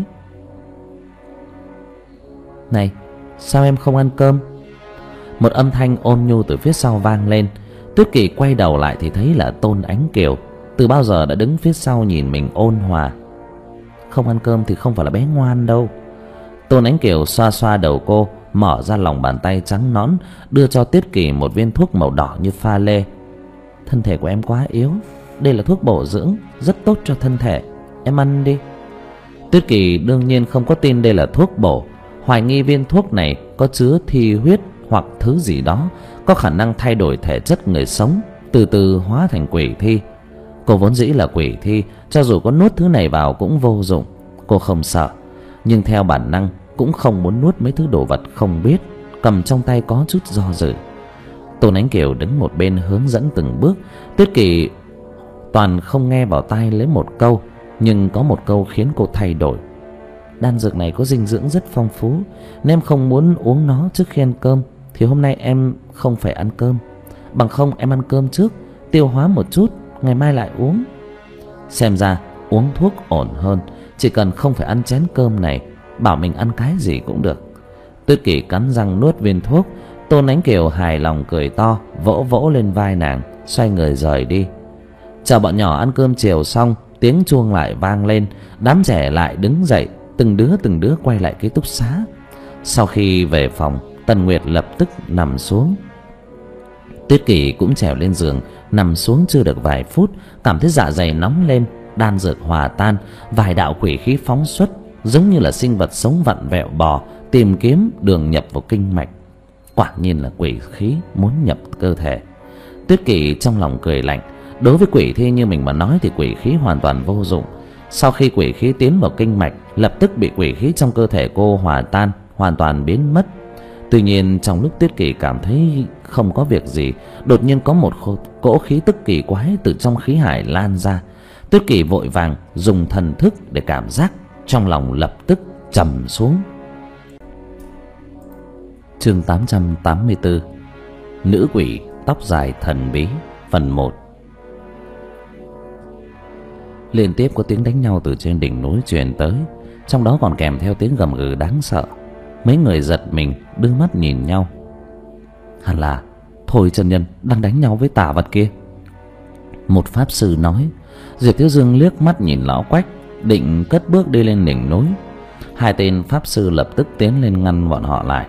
"Này, sao em không ăn cơm?" Một âm thanh ôn nhu từ phía sau vang lên. Tuyết Kỳ quay đầu lại thì thấy là Tôn Ánh Kiều, từ bao giờ đã đứng phía sau nhìn mình ôn hòa. "Không ăn cơm thì không phải là bé ngoan đâu." Tôn Ánh Kiều xoa xoa đầu cô, mở ra lòng bàn tay trắng nõn, đưa cho Tuyết Kỳ một viên thuốc màu đỏ như pha lê. "Thân thể của em quá yếu, đây là thuốc bổ dưỡng, rất tốt cho thân thể, em ăn đi." Tuyết Kỳ đương nhiên không có tin đây là thuốc bổ, hoài nghi viên thuốc này có chứa thi huyết hoặc thứ gì đó, có khả năng thay đổi thể chất người sống, từ từ hóa thành quỷ thi. Cô vốn dĩ là quỷ thi, cho dù có nuốt thứ này vào cũng vô dụng. Cô không sợ. nhưng theo bản năng cũng không muốn nuốt mấy thứ đồ vật không biết, cầm trong tay có chút do dự. Tôn Ánh Kiều đứng một bên hướng dẫn từng bước. Tuyết Kỳ toàn không nghe vào tai lấy một câu, nhưng có một câu khiến cô thay đổi. Đan dược này có dinh dưỡng rất phong phú, nếu em không muốn uống nó trước khi ăn cơm thì hôm nay em không phải ăn cơm. Bằng không em ăn cơm trước, tiêu hóa một chút, ngày mai lại uống. Xem ra uống thuốc ổn hơn, chỉ cần không phải ăn chén cơm này, bảo mình ăn cái gì cũng được. Tuyết Kỳ cắn răng nuốt viên thuốc. Tôn Ánh Kiều hài lòng cười to, vỗ vỗ lên vai nàng, xoay người rời đi. Chờ bọn nhỏ ăn cơm chiều xong, tiếng chuông lại vang lên. Đám trẻ lại đứng dậy, từng đứa từng đứa quay lại ký túc xá. Sau khi về phòng, Tần Nguyệt lập tức nằm xuống. Tuyết Kỳ cũng trèo lên giường, nằm xuống chưa được vài phút, cảm thấy dạ dày nóng lên, đan dược hòa tan, vài đạo quỷ khí phóng xuất, giống như là sinh vật sống vặn vẹo bò tìm kiếm đường nhập vào kinh mạch. Quả nhiên là quỷ khí muốn nhập cơ thể. Tuyết Kỳ trong lòng cười lạnh. Đối với quỷ thi như mình mà nói thì quỷ khí hoàn toàn vô dụng. Sau khi quỷ khí tiến vào kinh mạch, lập tức bị quỷ khí trong cơ thể cô hòa tan, hoàn toàn biến mất. Tuy nhiên trong lúc Tuyết Kỳ cảm thấy không có việc gì, đột nhiên có một cỗ khí tức kỳ quái từ trong khí hải lan ra. Tuyết Kỳ vội vàng dùng thần thức để cảm giác, trong lòng lập tức trầm xuống. Chương tám trăm tám mươi tư. Nữ quỷ tóc dài thần bí, phần một. Liên tiếp có tiếng đánh nhau từ trên đỉnh núi truyền tới, trong đó còn kèm theo tiếng gầm gừ đáng sợ. Mấy người giật mình đưa mắt nhìn nhau. Hẳn là Thôi chân nhân đang đánh nhau với tà vật kia, một pháp sư nói. Diệp Thiếu Dương liếc mắt nhìn lão Quách, định cất bước đi lên đỉnh núi. Hai tên pháp sư lập tức tiến lên ngăn bọn họ lại.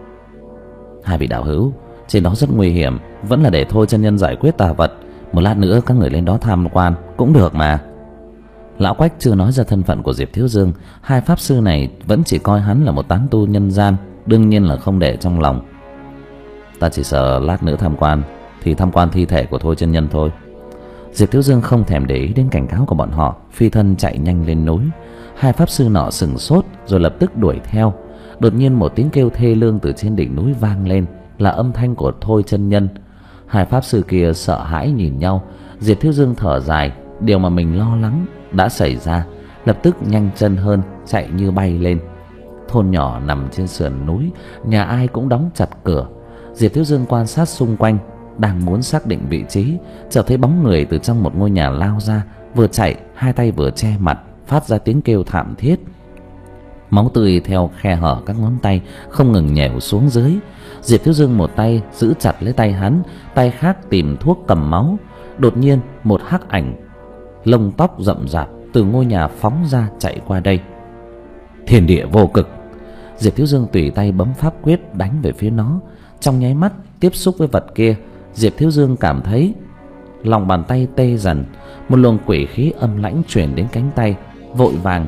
Hai vị đạo hữu, trên đó rất nguy hiểm, vẫn là để Thôi chân nhân giải quyết tà vật. Một lát nữa các người lên đó tham quan cũng được mà. Lão Quách chưa nói ra thân phận của Diệp Thiếu Dương. Hai pháp sư này vẫn chỉ coi hắn là một tán tu nhân gian, đương nhiên là không để trong lòng. Ta chỉ sợ lát nữa tham quan thì tham quan thi thể của Thôi chân nhân thôi. Diệp Thiếu Dương không thèm để ý đến cảnh cáo của bọn họ, phi thân chạy nhanh lên núi. Hai pháp sư nọ sửng sốt rồi lập tức đuổi theo. Đột nhiên một tiếng kêu thê lương từ trên đỉnh núi vang lên, là âm thanh của Thôi chân nhân. Hai pháp sư kia sợ hãi nhìn nhau. Diệp Thiếu Dương thở dài, điều mà mình lo lắng đã xảy ra, lập tức nhanh chân hơn, chạy như bay lên. Thôn nhỏ nằm trên sườn núi, nhà ai cũng đóng chặt cửa. Diệp Thiếu Dương quan sát xung quanh, đang muốn xác định vị trí, chợt thấy bóng người từ trong một ngôi nhà lao ra, vừa chạy hai tay vừa che mặt, phát ra tiếng kêu thảm thiết. Máu tươi theo khe hở các ngón tay không ngừng nhèo xuống dưới. Diệp Thiếu Dương một tay giữ chặt lấy tay hắn, tay khác tìm thuốc cầm máu. Đột nhiên một hắc ảnh lông tóc rậm rạp từ ngôi nhà phóng ra chạy qua đây. Thiên địa vô cực. Diệp Thiếu Dương tùy tay bấm pháp quyết đánh về phía nó. Trong nháy mắt tiếp xúc với vật kia, Diệp Thiếu Dương cảm thấy lòng bàn tay tê dần. Một luồng quỷ khí âm lãnh truyền đến cánh tay, vội vàng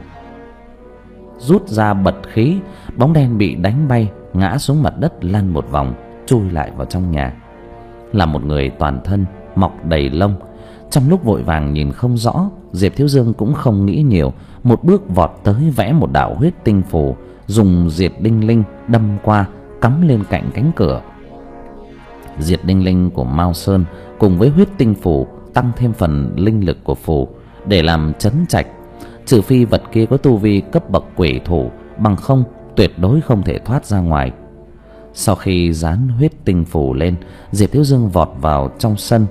rút ra bật khí. Bóng đen bị đánh bay, ngã xuống mặt đất lăn một vòng, chui lại vào trong nhà. Là một người toàn thân mọc đầy lông. Trong lúc vội vàng nhìn không rõ, Diệp Thiếu Dương cũng không nghĩ nhiều, một bước vọt tới vẽ một đạo huyết tinh phù, dùng diệt đinh linh đâm qua, cắm lên cạnh cánh cửa. Diệt đinh linh của Mao Sơn cùng với huyết tinh phù tăng thêm phần linh lực của phù để làm trấn trạch. Trừ phi vật kia có tu vi cấp bậc quỷ thủ, bằng không tuyệt đối không thể thoát ra ngoài. Sau khi dán huyết tinh phù lên, Diệp Thiếu Dương vọt vào trong sân,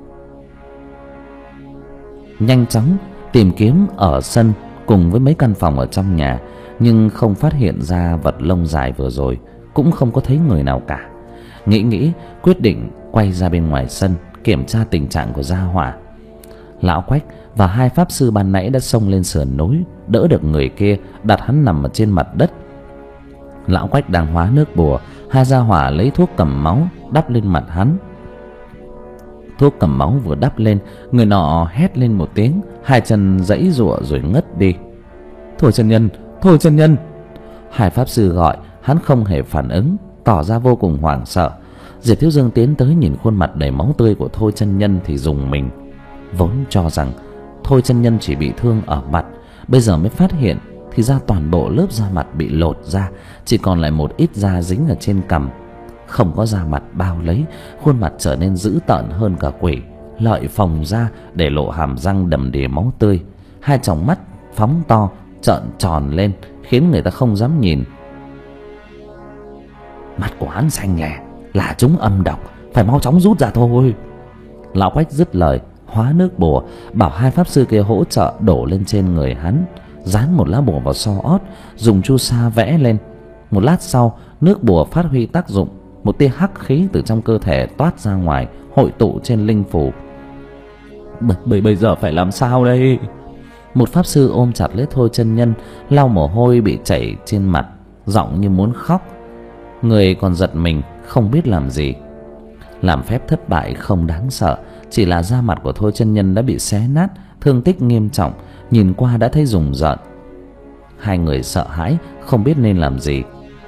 nhanh chóng tìm kiếm ở sân cùng với mấy căn phòng ở trong nhà, nhưng không phát hiện ra vật lông dài vừa rồi, cũng không có thấy người nào cả. Nghĩ nghĩ quyết định quay ra bên ngoài sân kiểm tra tình trạng của gia hỏa. Lão Quách và hai pháp sư ban nãy đã xông lên sườn núi, đỡ được người kia, đặt hắn nằm ở trên mặt đất. Lão Quách đang hóa nước bùa, hai gia hỏa lấy thuốc cầm máu đắp lên mặt hắn. Thuốc cầm máu vừa đắp lên, người nọ hét lên một tiếng, hai chân giãy giụa rồi ngất đi. Thôi chân nhân, thôi chân nhân. Hai pháp sư gọi, hắn không hề phản ứng, tỏ ra vô cùng hoảng sợ. Diệp Thiếu Dương tiến tới nhìn khuôn mặt đầy máu tươi của Thôi chân nhân thì rùng mình. Vốn cho rằng Thôi chân nhân chỉ bị thương ở mặt, bây giờ mới phát hiện thì ra toàn bộ lớp da mặt bị lột ra, chỉ còn lại một ít da dính ở trên cằm. Không có da mặt bao lấy, khuôn mặt trở nên dữ tợn hơn cả quỷ, lợi phồng ra để lộ hàm răng đầm đìa máu tươi. Hai tròng mắt phóng to trợn tròn lên khiến người ta không dám nhìn. Mắt của hắn xanh lè, là chúng âm độc, phải mau chóng rút ra thôi. Lão Quách dứt lời, hóa nước bùa, bảo hai pháp sư kia hỗ trợ đổ lên trên người hắn, dán một lá bùa vào xo ót, dùng chu sa vẽ lên. Một lát sau, nước bùa phát huy tác dụng, một tia hắc khí từ trong cơ thể toát ra ngoài, hội tụ trên linh phù. Bây bây giờ phải làm sao đây? Một pháp sư ôm chặt lấy Thôi Chân Nhân, lau mồ hôi bị chảy trên mặt, giọng như muốn khóc. Người còn giật mình không biết làm gì. Làm phép thất bại không đáng sợ, chỉ là da mặt của Thôi Chân Nhân đã bị xé nát, thương tích nghiêm trọng, nhìn qua đã thấy rùng rợn. Hai người sợ hãi không biết nên làm gì.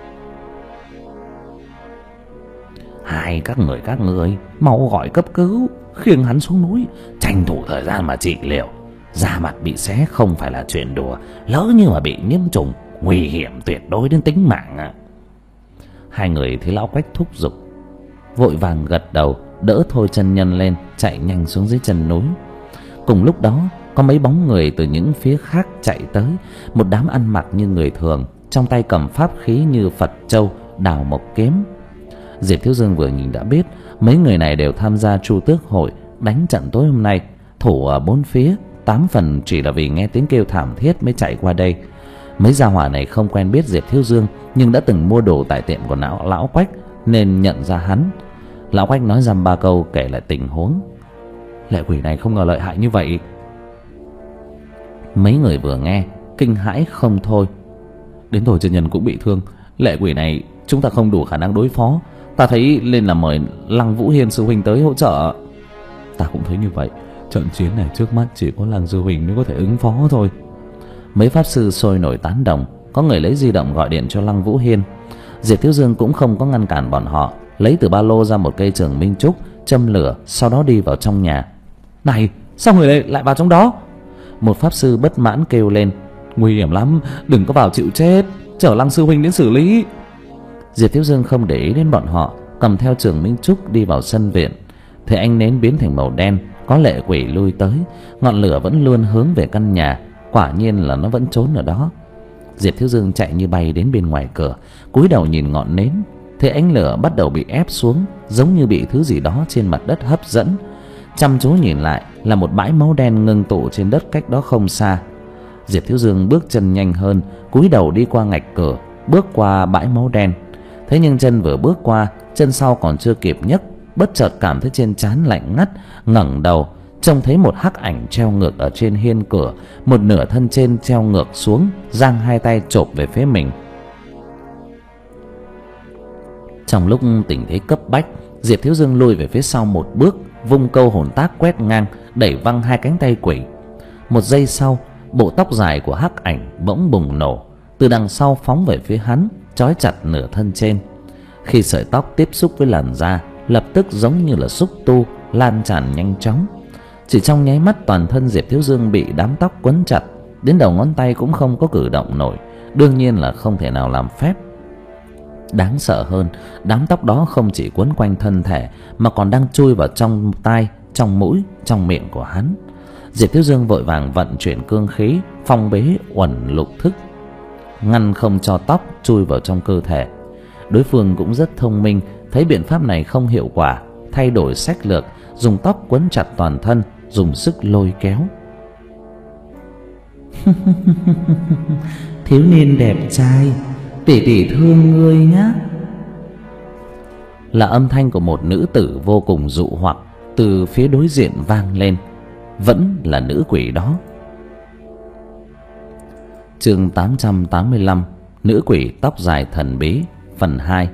Hai các người các người mau gọi cấp cứu, khiêng hắn xuống núi, tranh thủ thời gian mà trị liệu. Da mặt bị xé không phải là chuyện đùa, lỡ như mà bị nhiễm trùng, nguy hiểm tuyệt đối đến tính mạng à. Hai người thấy Lão Quách thúc giục, vội vàng gật đầu, đỡ Thôi Chân Nhân lên, chạy nhanh xuống dưới chân núi. Cùng lúc đó, có mấy bóng người từ những phía khác chạy tới, một đám ăn mặc như người thường, trong tay cầm pháp khí như Phật châu, đào mộc kiếm. Diệp Thiếu Dương vừa nhìn đã biết mấy người này đều tham gia Chu Tước hội đánh trận tối hôm nay, thủ ở bốn phía, tám phần chỉ là vì nghe tiếng kêu thảm thiết mới chạy qua đây. Mấy gia hỏa này không quen biết Diệp Thiếu Dương, nhưng đã từng mua đồ tại tiệm của lão, lão Quách nên nhận ra hắn. Lão Quách nói dăm ba câu kể lại tình huống. Lệ quỷ này không ngờ lợi hại như vậy. Mấy người vừa nghe kinh hãi không thôi. Đến Thôi Chân Nhân cũng bị thương, lệ quỷ này chúng ta không đủ khả năng đối phó. Ta thấy lên là mời Lăng Vũ Hiên sư huynh tới hỗ trợ. Ta cũng thấy như vậy, trận chiến này trước mắt chỉ có Lăng sư huynh mới có thể ứng phó thôi. Mấy pháp sư sôi nổi tán đồng, có người lấy di động gọi điện cho Lăng Vũ Hiên. Diệp Thiếu Dương cũng không có ngăn cản bọn họ, lấy từ ba lô ra một cây trường minh trúc, châm lửa, sau đó đi vào trong nhà. Này, sao người lại lại vào trong đó? Một pháp sư bất mãn kêu lên. Nguy hiểm lắm, đừng có vào chịu chết, chở Lăng sư huynh đến xử lý. Diệp Thiếu Dương không để ý đến bọn họ, cầm theo trường minh trúc đi vào sân viện. Thấy ánh nến biến thành màu đen, có lệ quỷ lui tới, ngọn lửa vẫn luôn hướng về căn nhà. Quả nhiên là nó vẫn trốn ở đó. Diệp Thiếu Dương chạy như bay đến bên ngoài cửa, cúi đầu nhìn ngọn nến, thấy ánh lửa bắt đầu bị ép xuống, giống như bị thứ gì đó trên mặt đất hấp dẫn. Chăm chú nhìn lại là một bãi máu đen ngưng tụ trên đất cách đó không xa. Diệp Thiếu Dương bước chân nhanh hơn, cúi đầu đi qua ngạch cửa, bước qua bãi máu đen. Thế nhưng chân vừa bước qua, chân sau còn chưa kịp nhấc, bất chợt cảm thấy trên trán lạnh ngắt, ngẩng đầu trông thấy một hắc ảnh treo ngược ở trên hiên cửa, một nửa thân trên treo ngược xuống, giang hai tay chộp về phía mình. Trong lúc tình thế cấp bách, Diệp Thiếu Dương lùi về phía sau một bước, vung câu hồn tác quét ngang, đẩy văng hai cánh tay quỷ. Một giây sau, bộ tóc dài của hắc ảnh bỗng bùng nổ, từ đằng sau phóng về phía hắn, trói chặt nửa thân trên. Khi sợi tóc tiếp xúc với làn da, lập tức giống như là xúc tu, lan tràn nhanh chóng. Chỉ trong nháy mắt, toàn thân Diệp Thiếu Dương bị đám tóc quấn chặt, đến đầu ngón tay cũng không có cử động nổi, đương nhiên là không thể nào làm phép. Đáng sợ hơn, đám tóc đó không chỉ quấn quanh thân thể mà còn đang chui vào trong tai, trong mũi, trong miệng của hắn. Diệp Thiếu Dương vội vàng vận chuyển cương khí, phong bế uẩn lục thức, ngăn không cho tóc chui vào trong cơ thể. Đối phương cũng rất thông minh, thấy biện pháp này không hiệu quả, thay đổi sách lược, dùng tóc quấn chặt toàn thân, dùng sức lôi kéo. Thiếu niên đẹp trai, tỷ tỷ thương ngươi nhá. Là âm thanh của một nữ tử vô cùng dụ hoặc từ phía đối diện vang lên. Vẫn là nữ quỷ đó. Chương tám trăm tám mươi lăm, nữ quỷ tóc dài thần bí, phần hai.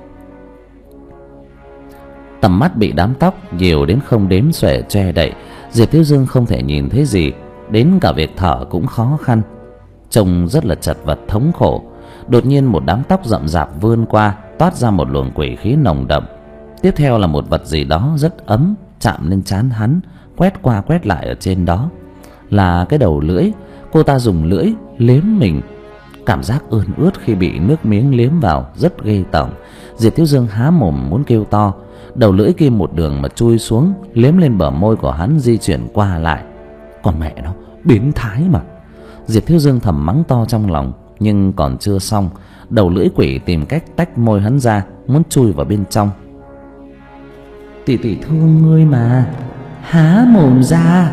Tầm mắt bị đám tóc nhiều đến không đếm xuể che đậy, Diệp Thiếu Dương không thể nhìn thấy gì, đến cả việc thở cũng khó khăn, trông rất là chật vật thống khổ. Đột nhiên một đám tóc rậm rạp vươn qua, toát ra một luồng quỷ khí nồng đậm. Tiếp theo là một vật gì đó rất ấm chạm lên trán hắn, quét qua quét lại ở trên đó là cái đầu lưỡi. Cô ta dùng lưỡi liếm mình, Cảm giác ươn ướt khi bị nước miếng liếm vào rất ghê tởm. Diệp Thiếu Dương há mồm muốn kêu to, đầu lưỡi kia một đường mà chui xuống, liếm lên bờ môi của hắn, di chuyển qua lại. Còn mẹ nó, biến thái mà. Diệp Thiếu Dương thầm mắng to trong lòng. Nhưng còn chưa xong, đầu lưỡi quỷ tìm cách tách môi hắn ra, muốn chui vào bên trong. Tỷ tỷ thương ngươi mà, há mồm ra.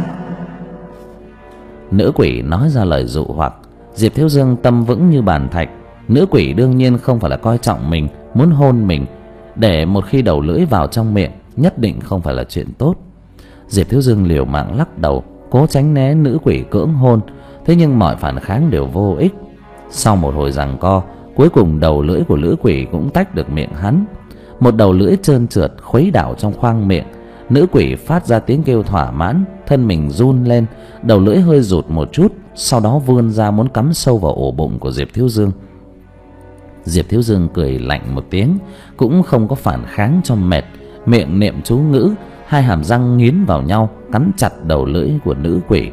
Nữ quỷ nói ra lời dụ hoặc. Diệp Thiếu Dương tâm vững như bàn thạch. Nữ quỷ đương nhiên không phải là coi trọng mình, muốn hôn mình, để một khi đầu lưỡi vào trong miệng nhất định không phải là chuyện tốt. Diệp Thiếu Dương liều mạng lắc đầu, cố tránh né nữ quỷ cưỡng hôn. Thế nhưng mọi phản kháng đều vô ích. Sau một hồi giằng co, cuối cùng đầu lưỡi của nữ quỷ cũng tách được miệng hắn. Một đầu lưỡi trơn trượt khuấy đảo trong khoang miệng. Nữ quỷ phát ra tiếng kêu thỏa mãn, thân mình run lên, đầu lưỡi hơi rụt một chút, sau đó vươn ra muốn cắm sâu vào ổ bụng của Diệp Thiếu Dương. Diệp Thiếu Dương cười lạnh một tiếng, cũng không có phản kháng cho mệt, miệng niệm chú ngữ, hai hàm răng nghiến vào nhau cắn chặt đầu lưỡi của nữ quỷ.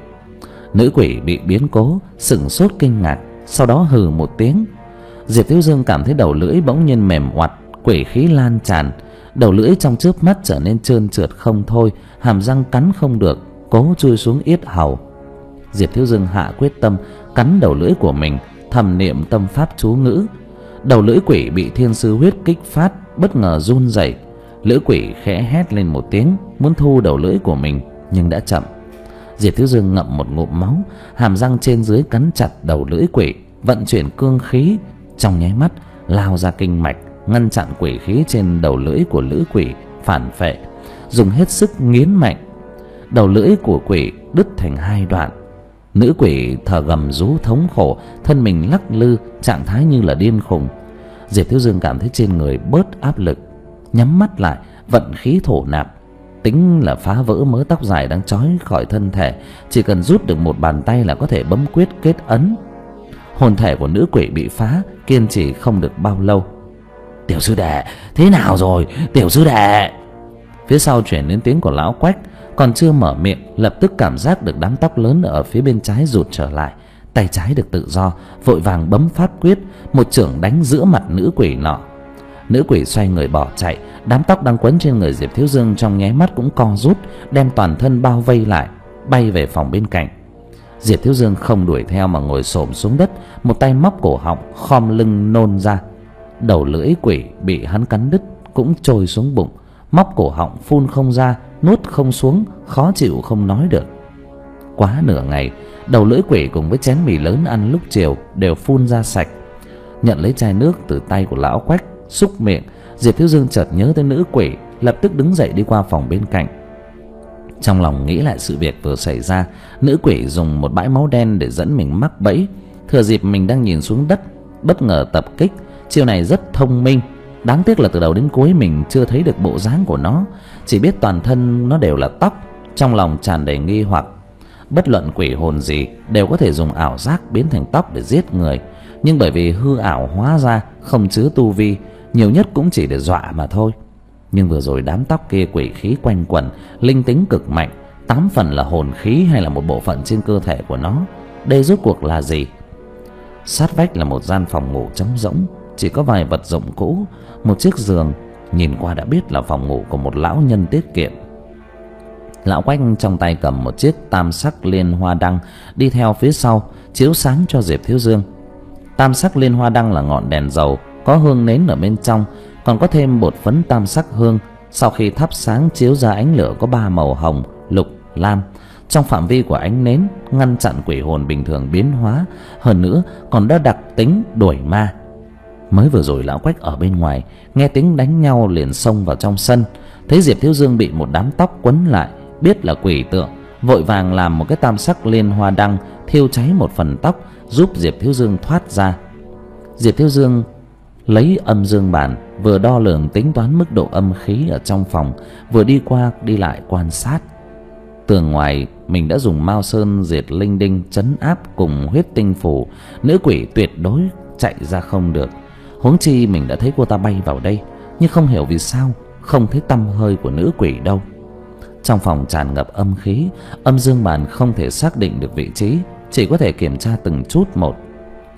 Nữ quỷ bị biến cố, sửng sốt kinh ngạc, sau đó hừ một tiếng. Diệp Thiếu Dương cảm thấy đầu lưỡi bỗng nhiên mềm oặt, quỷ khí lan tràn, đầu lưỡi trong chớp mắt trở nên trơn trượt không thôi, hàm răng cắn không được, cố chui xuống yết hầu. Diệp Thiếu Dương hạ quyết tâm cắn đầu lưỡi của mình, thầm niệm tâm pháp chú ngữ. Đầu lưỡi quỷ bị thiên sư huyết kích phát, bất ngờ run rẩy. Lưỡi quỷ khẽ hét lên một tiếng, muốn thu đầu lưỡi của mình, nhưng đã chậm. Diệp Thiếu Dương ngậm một ngụm máu, hàm răng trên dưới cắn chặt đầu lưỡi quỷ, vận chuyển cương khí, trong nháy mắt lao ra kinh mạch, ngăn chặn quỷ khí trên đầu lưỡi của lưỡi quỷ phản phệ, dùng hết sức nghiến mạnh. Đầu lưỡi của quỷ đứt thành hai đoạn. Nữ quỷ thở gầm rú thống khổ, thân mình lắc lư, trạng thái như là điên khùng. Diệp Thiếu Dương cảm thấy trên người bớt áp lực, nhắm mắt lại, vận khí thổ nạp. Tính là phá vỡ mớ tóc dài đang trói khỏi thân thể, chỉ cần rút được một bàn tay là có thể bấm quyết kết ấn. Hồn thể của nữ quỷ bị phá, kiên trì không được bao lâu. Tiểu sư đệ, thế nào rồi, tiểu sư đệ? Phía sau chuyển đến tiếng của lão Quách. Còn chưa mở miệng, lập tức cảm giác được đám tóc lớn ở phía bên trái rụt trở lại, tay trái được tự do, vội vàng bấm pháp quyết, một chưởng đánh giữa mặt nữ quỷ nọ. Nữ quỷ xoay người bỏ chạy, đám tóc đang quấn trên người Diệp Thiếu Dương trong nháy mắt cũng co rút, đem toàn thân bao vây lại, bay về phòng bên cạnh. Diệp Thiếu Dương không đuổi theo mà ngồi xổm xuống đất, một tay móc cổ họng, khom lưng nôn ra. Đầu lưỡi quỷ bị hắn cắn đứt cũng trôi xuống bụng, móc cổ họng phun không ra, nuốt không xuống, khó chịu không nói được. Quá nửa ngày, đầu lưỡi quỷ cùng với chén mì lớn ăn lúc chiều đều phun ra sạch. Nhận lấy chai nước từ tay của lão Quách, xúc miệng, Diệp Thiếu Dương chợt nhớ tới nữ quỷ, lập tức đứng dậy đi qua phòng bên cạnh. Trong lòng nghĩ lại sự việc vừa xảy ra, nữ quỷ dùng một bãi máu đen để dẫn mình mắc bẫy, thừa dịp mình đang nhìn xuống đất, bất ngờ tập kích. Chiêu này rất thông minh, đáng tiếc là từ đầu đến cuối mình chưa thấy được bộ dáng của nó, chỉ biết toàn thân nó đều là tóc. Trong lòng tràn đầy nghi hoặc, bất luận quỷ hồn gì đều có thể dùng ảo giác biến thành tóc để giết người, nhưng bởi vì hư ảo hóa ra không chứa tu vi, nhiều nhất cũng chỉ để dọa mà thôi. Nhưng vừa rồi đám tóc kia quỷ khí quanh quẩn, linh tính cực mạnh, tám phần là hồn khí hay là một bộ phận trên cơ thể của nó. Đây rốt cuộc là gì? Sát vách là một gian phòng ngủ trống rỗng, chỉ có vài vật dụng cũ, một chiếc giường, nhìn qua đã biết là phòng ngủ của một lão nhân tiết kiệm. Lão Quách trong tay cầm một chiếc tam sắc liên hoa đăng, đi theo phía sau chiếu sáng cho Diệp Thiếu Dương. Tam sắc liên hoa đăng là ngọn đèn dầu, có hương nến ở bên trong, còn có thêm bột phấn tam sắc hương. Sau khi thắp sáng chiếu ra ánh lửa có ba màu hồng, lục, lam. Trong phạm vi của ánh nến ngăn chặn quỷ hồn bình thường biến hóa, hơn nữa còn đã đặc tính đuổi ma. Mới vừa rồi lão Quách ở bên ngoài nghe tiếng đánh nhau liền xông vào trong sân, thấy Diệp Thiếu Dương bị một đám tóc quấn lại, biết là quỷ tượng, vội vàng làm một cái tam sắc liên hoa đăng thiêu cháy một phần tóc, giúp Diệp Thiếu Dương thoát ra. Diệp Thiếu Dương lấy âm dương bàn, vừa đo lường tính toán mức độ âm khí ở trong phòng, vừa đi qua đi lại quan sát. Tường ngoài mình đã dùng Mao Sơn diệt linh đinh trấn áp cùng huyết tinh phù, nữ quỷ tuyệt đối chạy ra không được. Huống chi mình đã thấy cô ta bay vào đây, nhưng không hiểu vì sao không thấy tăm hơi của nữ quỷ đâu. Trong phòng tràn ngập âm khí, âm dương bàn không thể xác định được vị trí, chỉ có thể kiểm tra từng chút một.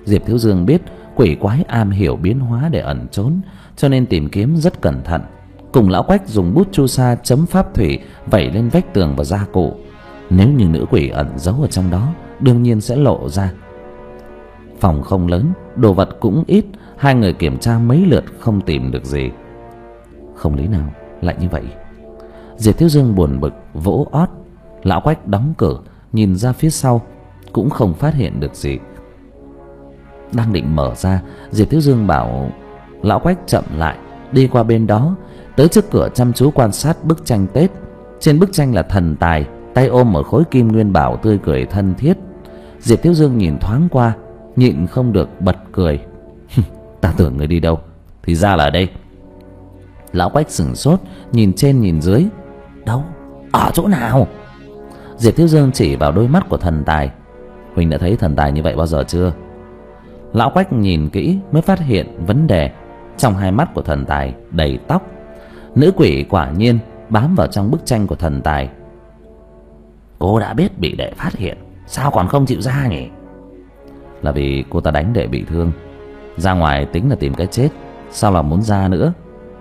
Diệp Thiếu Dương biết quỷ quái am hiểu biến hóa để ẩn trốn, cho nên tìm kiếm rất cẩn thận. Cùng lão Quách dùng bút chu sa chấm pháp thủy vẩy lên vách tường và gia cụ. Nếu như nữ quỷ ẩn giấu ở trong đó, đương nhiên sẽ lộ ra. Phòng không lớn, đồ vật cũng ít, hai người kiểm tra mấy lượt không tìm được gì. Không lý nào lại như vậy. Diệp Thiếu Dương buồn bực vỗ ót. Lão Quách đóng cửa, nhìn ra phía sau cũng không phát hiện được gì. Đang định mở ra, Diệp Thiếu Dương bảo lão Quách chậm lại, đi qua bên đó, tới trước cửa chăm chú quan sát bức tranh Tết. Trên bức tranh là thần tài, tay ôm một khối kim nguyên bảo, tươi cười thân thiết. Diệp Thiếu Dương nhìn thoáng qua, nhịn không được bật cười. Ta tưởng người đi đâu, thì ra là ở đây. Lão Quách sửng sốt, nhìn trên nhìn dưới. Đâu? Ở chỗ nào? Diệp Thiếu Dương chỉ vào đôi mắt của thần tài. Huỳnh đã thấy thần tài như vậy bao giờ chưa? Lão Quách nhìn kỹ mới phát hiện vấn đề. Trong hai mắt của thần tài đầy tóc. Nữ quỷ quả nhiên bám vào trong bức tranh của thần tài. Cô đã biết bị đệ phát hiện, sao còn không chịu ra nhỉ? Là vì cô ta đánh đệ bị thương, ra ngoài tính là tìm cái chết, sao là muốn ra nữa?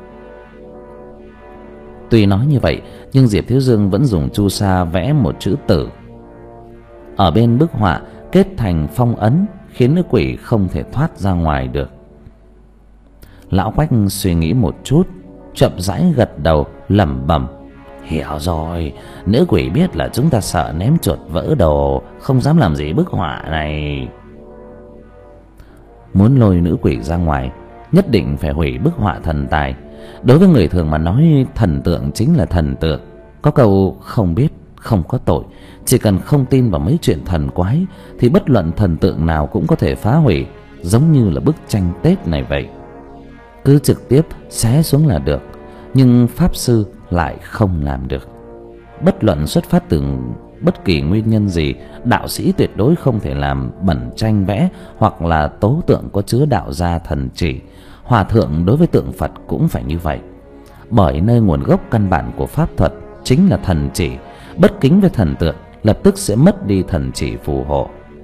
Tuy nói như vậy, nhưng Diệp Thiếu Dương vẫn dùng chu sa vẽ một chữ tử ở bên bức họa, kết thành phong ấn, khiến nữ quỷ không thể thoát ra ngoài được. Lão Quách suy nghĩ một chút, chậm rãi gật đầu lẩm bẩm. Hiểu rồi, nữ quỷ biết là chúng ta sợ ném chuột vỡ đồ, không dám làm gì bức họa này. Muốn lôi nữ quỷ ra ngoài, nhất định phải hủy bức họa thần tài. Đối với người thường mà nói, thần tượng chính là thần tượng. Có câu không biết không có tội. Chỉ cần không tin vào mấy chuyện thần quái, thì bất luận thần tượng nào cũng có thể phá hủy, giống như là bức tranh Tết này vậy. Cứ trực tiếp xé xuống là được, nhưng pháp sư lại không làm được. Bất luận xuất phát từ bất kỳ nguyên nhân gì, đạo sĩ tuyệt đối không thể làm bẩn tranh vẽ hoặc là tố tượng có chứa đạo gia thần chỉ. Hòa thượng đối với tượng Phật cũng phải như vậy. Bởi nơi nguồn gốc căn bản của pháp thuật chính là thần chỉ. Bất kính với thần tượng lập tức sẽ mất đi thần chỉ phù hộ.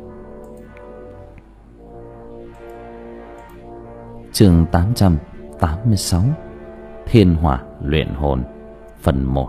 Chương tám trăm tám mươi sáu, Thiên Hỏa Luyện Hồn, phần một.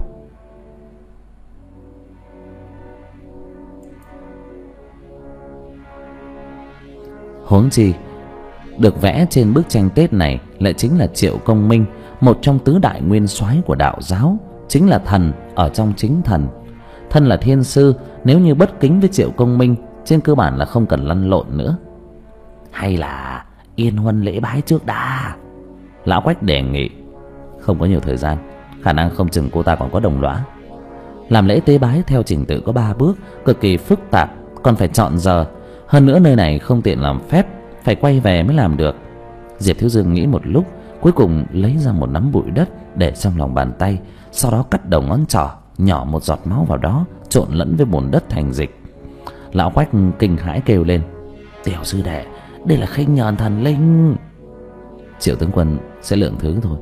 Huống chi được vẽ trên bức tranh Tết này lại chính là Triệu Công Minh, một trong tứ đại nguyên soái của đạo giáo, chính là thần ở trong chính thần. Thân là thiên sư, nếu như bất kính với Triệu Công Minh, trên cơ bản là không cần lăn lộn nữa. Hay là yên huân lễ bái trước đã? Lão Quách đề nghị. Không có nhiều thời gian, khả năng không chừng cô ta còn có đồng lõa. Làm lễ tế bái theo trình tự có ba bước, cực kỳ phức tạp, còn phải chọn giờ. Hơn nữa nơi này không tiện làm phép, phải quay về mới làm được. Diệp Thiếu Dương nghĩ một lúc, cuối cùng lấy ra một nắm bụi đất để trong lòng bàn tay, sau đó cắt đầu ngón trỏ, nhỏ một giọt máu vào đó, trộn lẫn với bùn đất thành dịch. Lão Quách kinh hãi kêu lên. Tiểu sư đệ, đây là khinh nhờn thần linh. Triệu tướng quân sẽ lượng thứ thôi.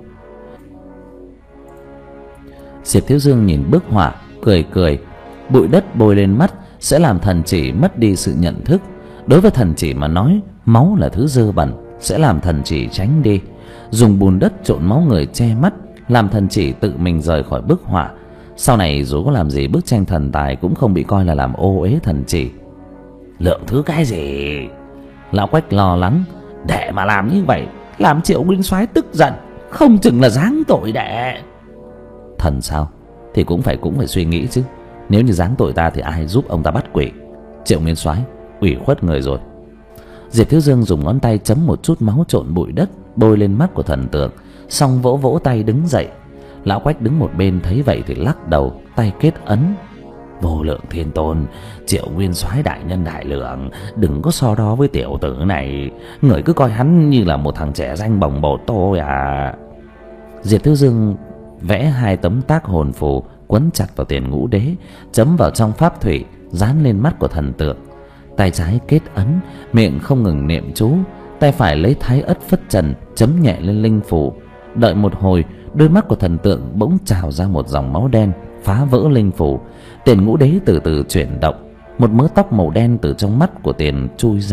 Diệp Thiếu Dương nhìn bức họa, cười cười. Bụi đất bôi lên mắt sẽ làm thần chỉ mất đi sự nhận thức. Đối với thần chỉ mà nói, máu là thứ dơ bẩn, sẽ làm thần chỉ tránh đi. Dùng bùn đất trộn máu người che mắt, làm thần chỉ tự mình rời khỏi bức họa. Sau này dù có làm gì, bức tranh thần tài cũng không bị coi là làm ô uế thần chỉ. Lượng thứ cái gì? Lão Quách lo lắng. Đệ mà làm như vậy, làm Triệu nguyên soái tức giận, không chừng là giáng tội đệ. Thần sao thì cũng phải cũng phải suy nghĩ chứ. Nếu như giáng tội ta thì ai giúp ông ta bắt quỷ? Triệu nguyên soái ủy khuất người rồi. Diệp Thiếu Dương dùng ngón tay chấm một chút máu trộn bụi đất bôi lên mắt của thần tượng, xong vỗ vỗ tay đứng dậy. Lão Quách đứng một bên thấy vậy thì lắc đầu, tay kết ấn. Vô lượng thiên tôn, Triệu nguyên soái đại nhân đại lượng, đừng có so đo với tiểu tử này. Người cứ coi hắn như là một thằng trẻ danh bồng bột thôi à. Diệp Thiếu Dương vẽ hai tấm tác hồn phù quấn chặt vào tiền ngũ đế, chấm vào trong pháp thủy, dán lên mắt của thần tượng. Tay trái kết ấn, miệng không ngừng niệm chú. Tay phải lấy thái ất phất trần chấm nhẹ lên linh phù. Đợi một hồi, đôi mắt của thần tượng bỗng trào ra một dòng máu đen, phá vỡ linh phù. Tiền ngũ đế từ từ chuyển động, một mớ tóc màu đen từ trong mắt của tiền chui ra,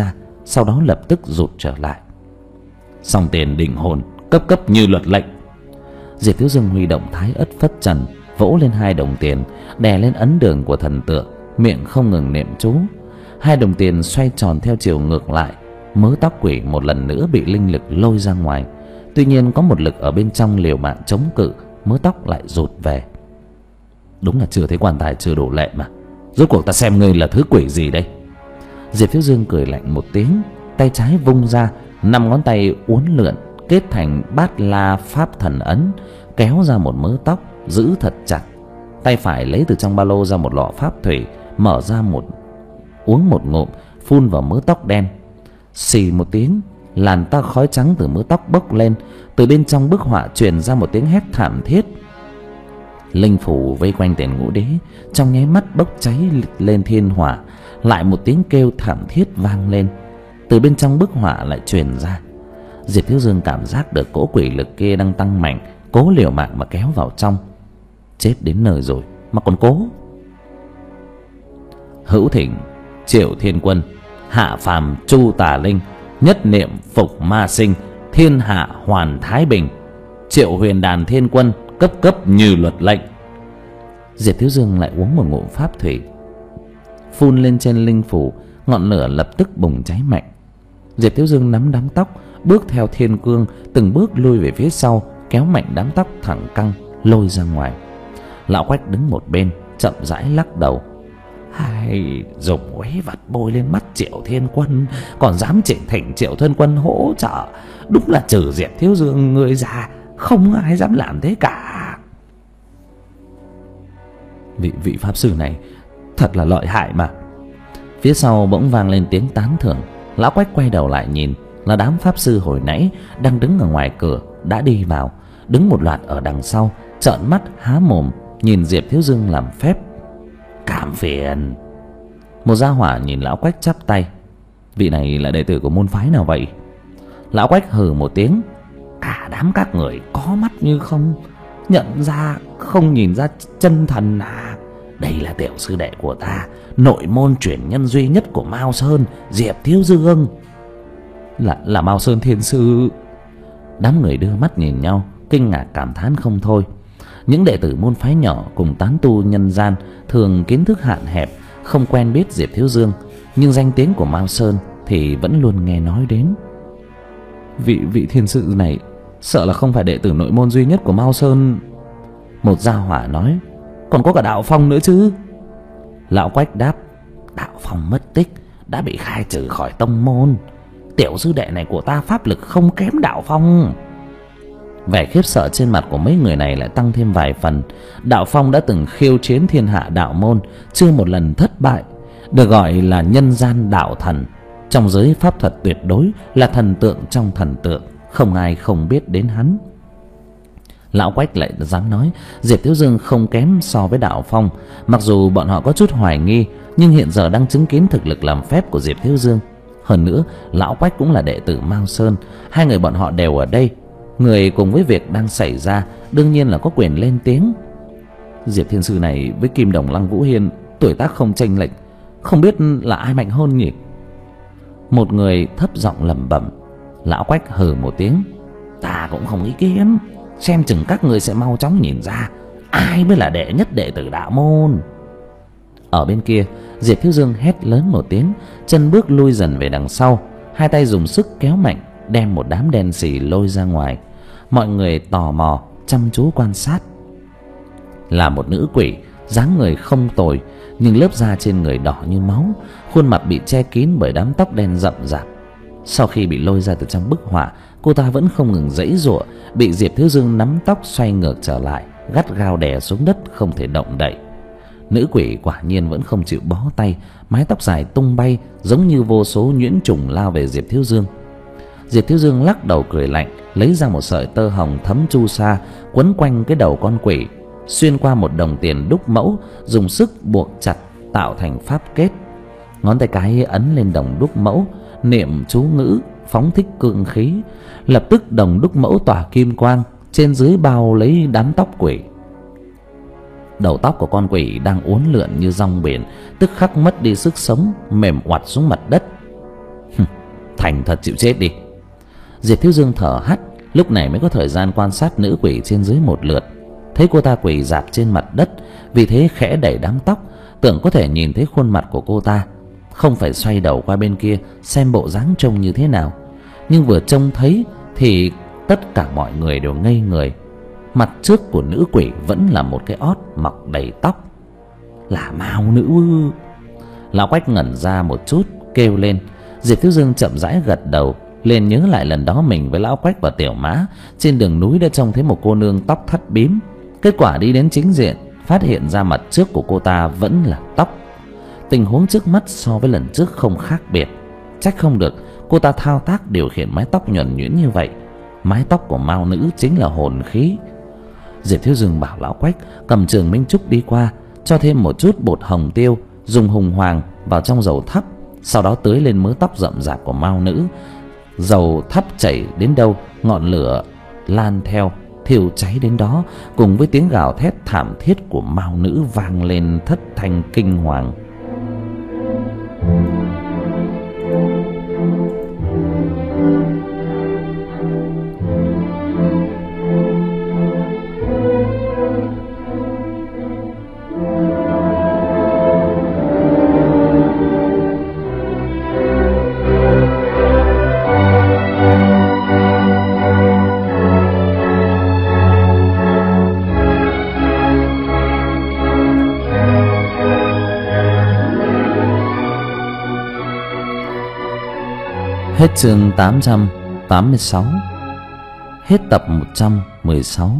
sau đó lập tức rụt trở lại. Xong tiền định hồn, cấp cấp như luật lệnh. Diệp Thiếu Dương huy động thái ất phất trần, vỗ lên hai đồng tiền, đè lên ấn đường của thần tượng, miệng không ngừng niệm chú. Hai đồng tiền xoay tròn theo chiều ngược lại, mớ tóc quỷ một lần nữa bị linh lực lôi ra ngoài. Tuy nhiên có một lực ở bên trong liều mạng chống cự, mớ tóc lại rụt về. Đúng là chưa thấy quan tài chưa đổ lệ mà. Rốt cuộc ta xem ngươi là thứ quỷ gì đây? Diệp Thiếu Dương cười lạnh một tiếng, tay trái vung ra, năm ngón tay uốn lượn kết thành bát la pháp thần ấn, kéo ra một mớ tóc giữ thật chặt. Tay phải lấy từ trong ba lô ra một lọ pháp thủy, mở ra một uống một ngụm, phun vào mớ tóc đen. Xì một tiếng, làn tóc khói trắng từ mớ tóc bốc lên. Từ bên trong bức họa truyền ra một tiếng hét thảm thiết. Linh phủ vây quanh tiền ngũ đế trong nháy mắt bốc cháy lên thiên hỏa. Lại một tiếng kêu thảm thiết vang lên. Từ bên trong bức họa lại truyền ra. Diệp Thiếu Dương cảm giác được cỗ quỷ lực kia đang tăng mạnh, cố liều mạng mà kéo vào trong. Chết đến nơi rồi mà còn cố. Hữu Thịnh, Triệu Thiên Quân, hạ phàm Chu Tà Linh, nhất niệm phục ma sinh, thiên hạ hoàn thái bình. Triệu Huyền Đàn Thiên Quân, cấp cấp như luật lệnh. Diệp Thiếu Dương lại uống một ngụm pháp thủy, phun lên trên linh phủ, ngọn lửa lập tức bùng cháy mạnh. Diệp Thiếu Dương nắm đám tóc, bước theo thiên cương, từng bước lui về phía sau, kéo mạnh đám tóc thẳng căng lôi ra ngoài. Lão Quách đứng một bên chậm rãi lắc đầu. Hay dùng uế vật bôi lên mắt Triệu Thiên Quân, còn dám chỉnh thỉnh Triệu Thiên Quân hỗ trợ. Đúng là trừ Diệp Thiếu Dương người già, không ai dám làm thế cả. Vị vị pháp sư này thật là lợi hại mà. Phía sau bỗng vang lên tiếng tán thưởng. Lão Quách quay đầu lại nhìn, là đám pháp sư hồi nãy đang đứng ở ngoài cửa đã đi vào, đứng một loạt ở đằng sau, trợn mắt há mồm nhìn Diệp Thiếu Dương làm phép. Cảm phiền. Một gia hỏa nhìn Lão Quách chắp tay. Vị này là đệ tử của môn phái nào vậy? Lão Quách hừ một tiếng. Cả đám các người có mắt như không, nhận ra không nhìn ra chân thần à? Đây là tiểu sư đệ của ta, nội môn truyền nhân duy nhất của Mao Sơn, Diệp Thiếu Dương. Là là Mao Sơn Thiên Sư. Đám người đưa mắt nhìn nhau, kinh ngạc cảm thán không thôi. Những đệ tử môn phái nhỏ cùng tán tu nhân gian thường kiến thức hạn hẹp, không quen biết Diệp Thiếu Dương, nhưng danh tiếng của Mao Sơn thì vẫn luôn nghe nói đến. Vị vị thiên sư này sợ là không phải đệ tử nội môn duy nhất của Mao Sơn. Một gia hỏa nói. Còn có cả Đạo Phong nữa chứ? Lão Quách đáp. Đạo Phong mất tích, đã bị khai trừ khỏi tông môn. Tiểu sư đệ này của ta pháp lực không kém Đạo Phong. Vẻ khiếp sợ trên mặt của mấy người này lại tăng thêm vài phần. Đạo Phong đã từng khiêu chiến thiên hạ đạo môn, chưa một lần thất bại, được gọi là nhân gian đạo thần. Trong giới pháp thuật tuyệt đối, là thần tượng trong thần tượng, không ai không biết đến hắn. Lão Quách lại dám nói Diệp Thiếu Dương không kém so với Đạo Phong. Mặc dù bọn họ có chút hoài nghi, nhưng hiện giờ đang chứng kiến thực lực làm phép của Diệp Thiếu Dương. Hơn nữa, Lão Quách cũng là đệ tử Mao Sơn, hai người bọn họ đều ở đây. Người cùng với việc đang xảy ra đương nhiên là có quyền lên tiếng. Diệp Thiên Sư này với Kim Đồng Lăng Vũ Hiên tuổi tác không chênh lệch, không biết là ai mạnh hơn nhỉ? Một người thấp giọng lẩm bẩm. Lão Quách hừ một tiếng. Ta cũng không ý kiến, xem chừng các người sẽ mau chóng nhìn ra ai mới là đệ nhất đệ tử đạo môn. Ở bên kia, Diệp Thiếu Dương hét lớn một tiếng, chân bước lui dần về đằng sau, hai tay dùng sức kéo mạnh, đem một đám đen xì lôi ra ngoài. Mọi người tò mò chăm chú quan sát. Là một nữ quỷ, dáng người không tồi, nhưng lớp da trên người đỏ như máu, khuôn mặt bị che kín bởi đám tóc đen rậm rạp. Sau khi bị lôi ra từ trong bức họa, cô ta vẫn không ngừng giãy giụa, bị Diệp Thiếu Dương nắm tóc xoay ngược trở lại, gắt gao đè xuống đất không thể động đậy. Nữ quỷ quả nhiên vẫn không chịu bó tay, mái tóc dài tung bay giống như vô số nhuyễn trùng lao về Diệp Thiếu Dương. Diệp Thiếu Dương lắc đầu cười lạnh, lấy ra một sợi tơ hồng thấm chu sa quấn quanh cái đầu con quỷ, xuyên qua một đồng tiền đúc mẫu, dùng sức buộc chặt tạo thành pháp kết. Ngón tay cái ấn lên đồng đúc mẫu, niệm chú ngữ phóng thích cương khí, lập tức đồng đúc mẫu tỏa kim quang, trên dưới bao lấy đám tóc quỷ. Đầu tóc của con quỷ đang uốn lượn như dòng biển, tức khắc mất đi sức sống, mềm oặt xuống mặt đất. thành thật chịu chết đi. Diệp Thiếu Dương thở hắt, lúc này mới có thời gian quan sát nữ quỷ trên dưới một lượt. Thấy cô ta quỳ rạp trên mặt đất, vì thế khẽ đẩy đám tóc, tưởng có thể nhìn thấy khuôn mặt của cô ta, không phải xoay đầu qua bên kia xem bộ dáng trông như thế nào. Nhưng vừa trông thấy thì tất cả mọi người đều ngây người. Mặt trước của nữ quỷ vẫn là một cái ót mọc đầy tóc. Là Mao Nữ ư? Lão Quách ngẩn ra một chút, kêu lên. Diệp Thiếu Dương chậm rãi gật đầu, liền nhớ lại lần đó mình với Lão Quách và Tiểu Mã trên đường núi đã trông thấy một cô nương tóc thắt bím. Kết quả đi đến chính diện, phát hiện ra mặt trước của cô ta vẫn là tóc. Tình huống trước mắt so với lần trước không khác biệt. Trách không được cô ta thao tác điều khiển mái tóc nhuần nhuyễn như vậy. Mái tóc của Mao Nữ chính là hồn khí. Diệp Thiếu Dương bảo Lão Quách cầm trường minh trúc đi qua, cho thêm một chút bột hồng tiêu, dùng hùng hoàng vào trong dầu thắp, sau đó tưới lên mớ tóc rậm rạp của Mao Nữ. Dầu thắp chảy đến đâu, ngọn lửa lan theo, thiêu cháy đến đó, cùng với tiếng gào thét thảm thiết của Mao Nữ vang lên thất thanh kinh hoàng. Hết chương tám trăm tám mươi sáu. Hết tập một trăm mười sáu.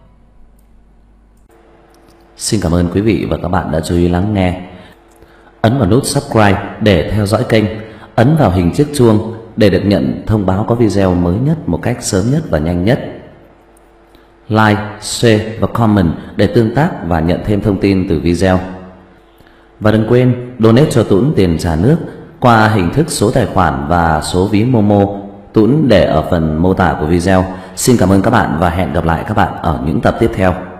Xin cảm ơn quý vị và các bạn đã chú ý lắng nghe. Ấn vào nút subscribe để theo dõi kênh. Ấn vào hình chiếc chuông để được nhận thông báo có video mới nhất một cách sớm nhất và nhanh nhất. Like, share và comment để tương tác và nhận thêm thông tin từ video. Và đừng quên donate cho Tuấn tiền trà nước qua hình thức số tài khoản và số ví Momo, Tuấn để ở phần mô tả của video. Xin cảm ơn các bạn và hẹn gặp lại các bạn ở những tập tiếp theo.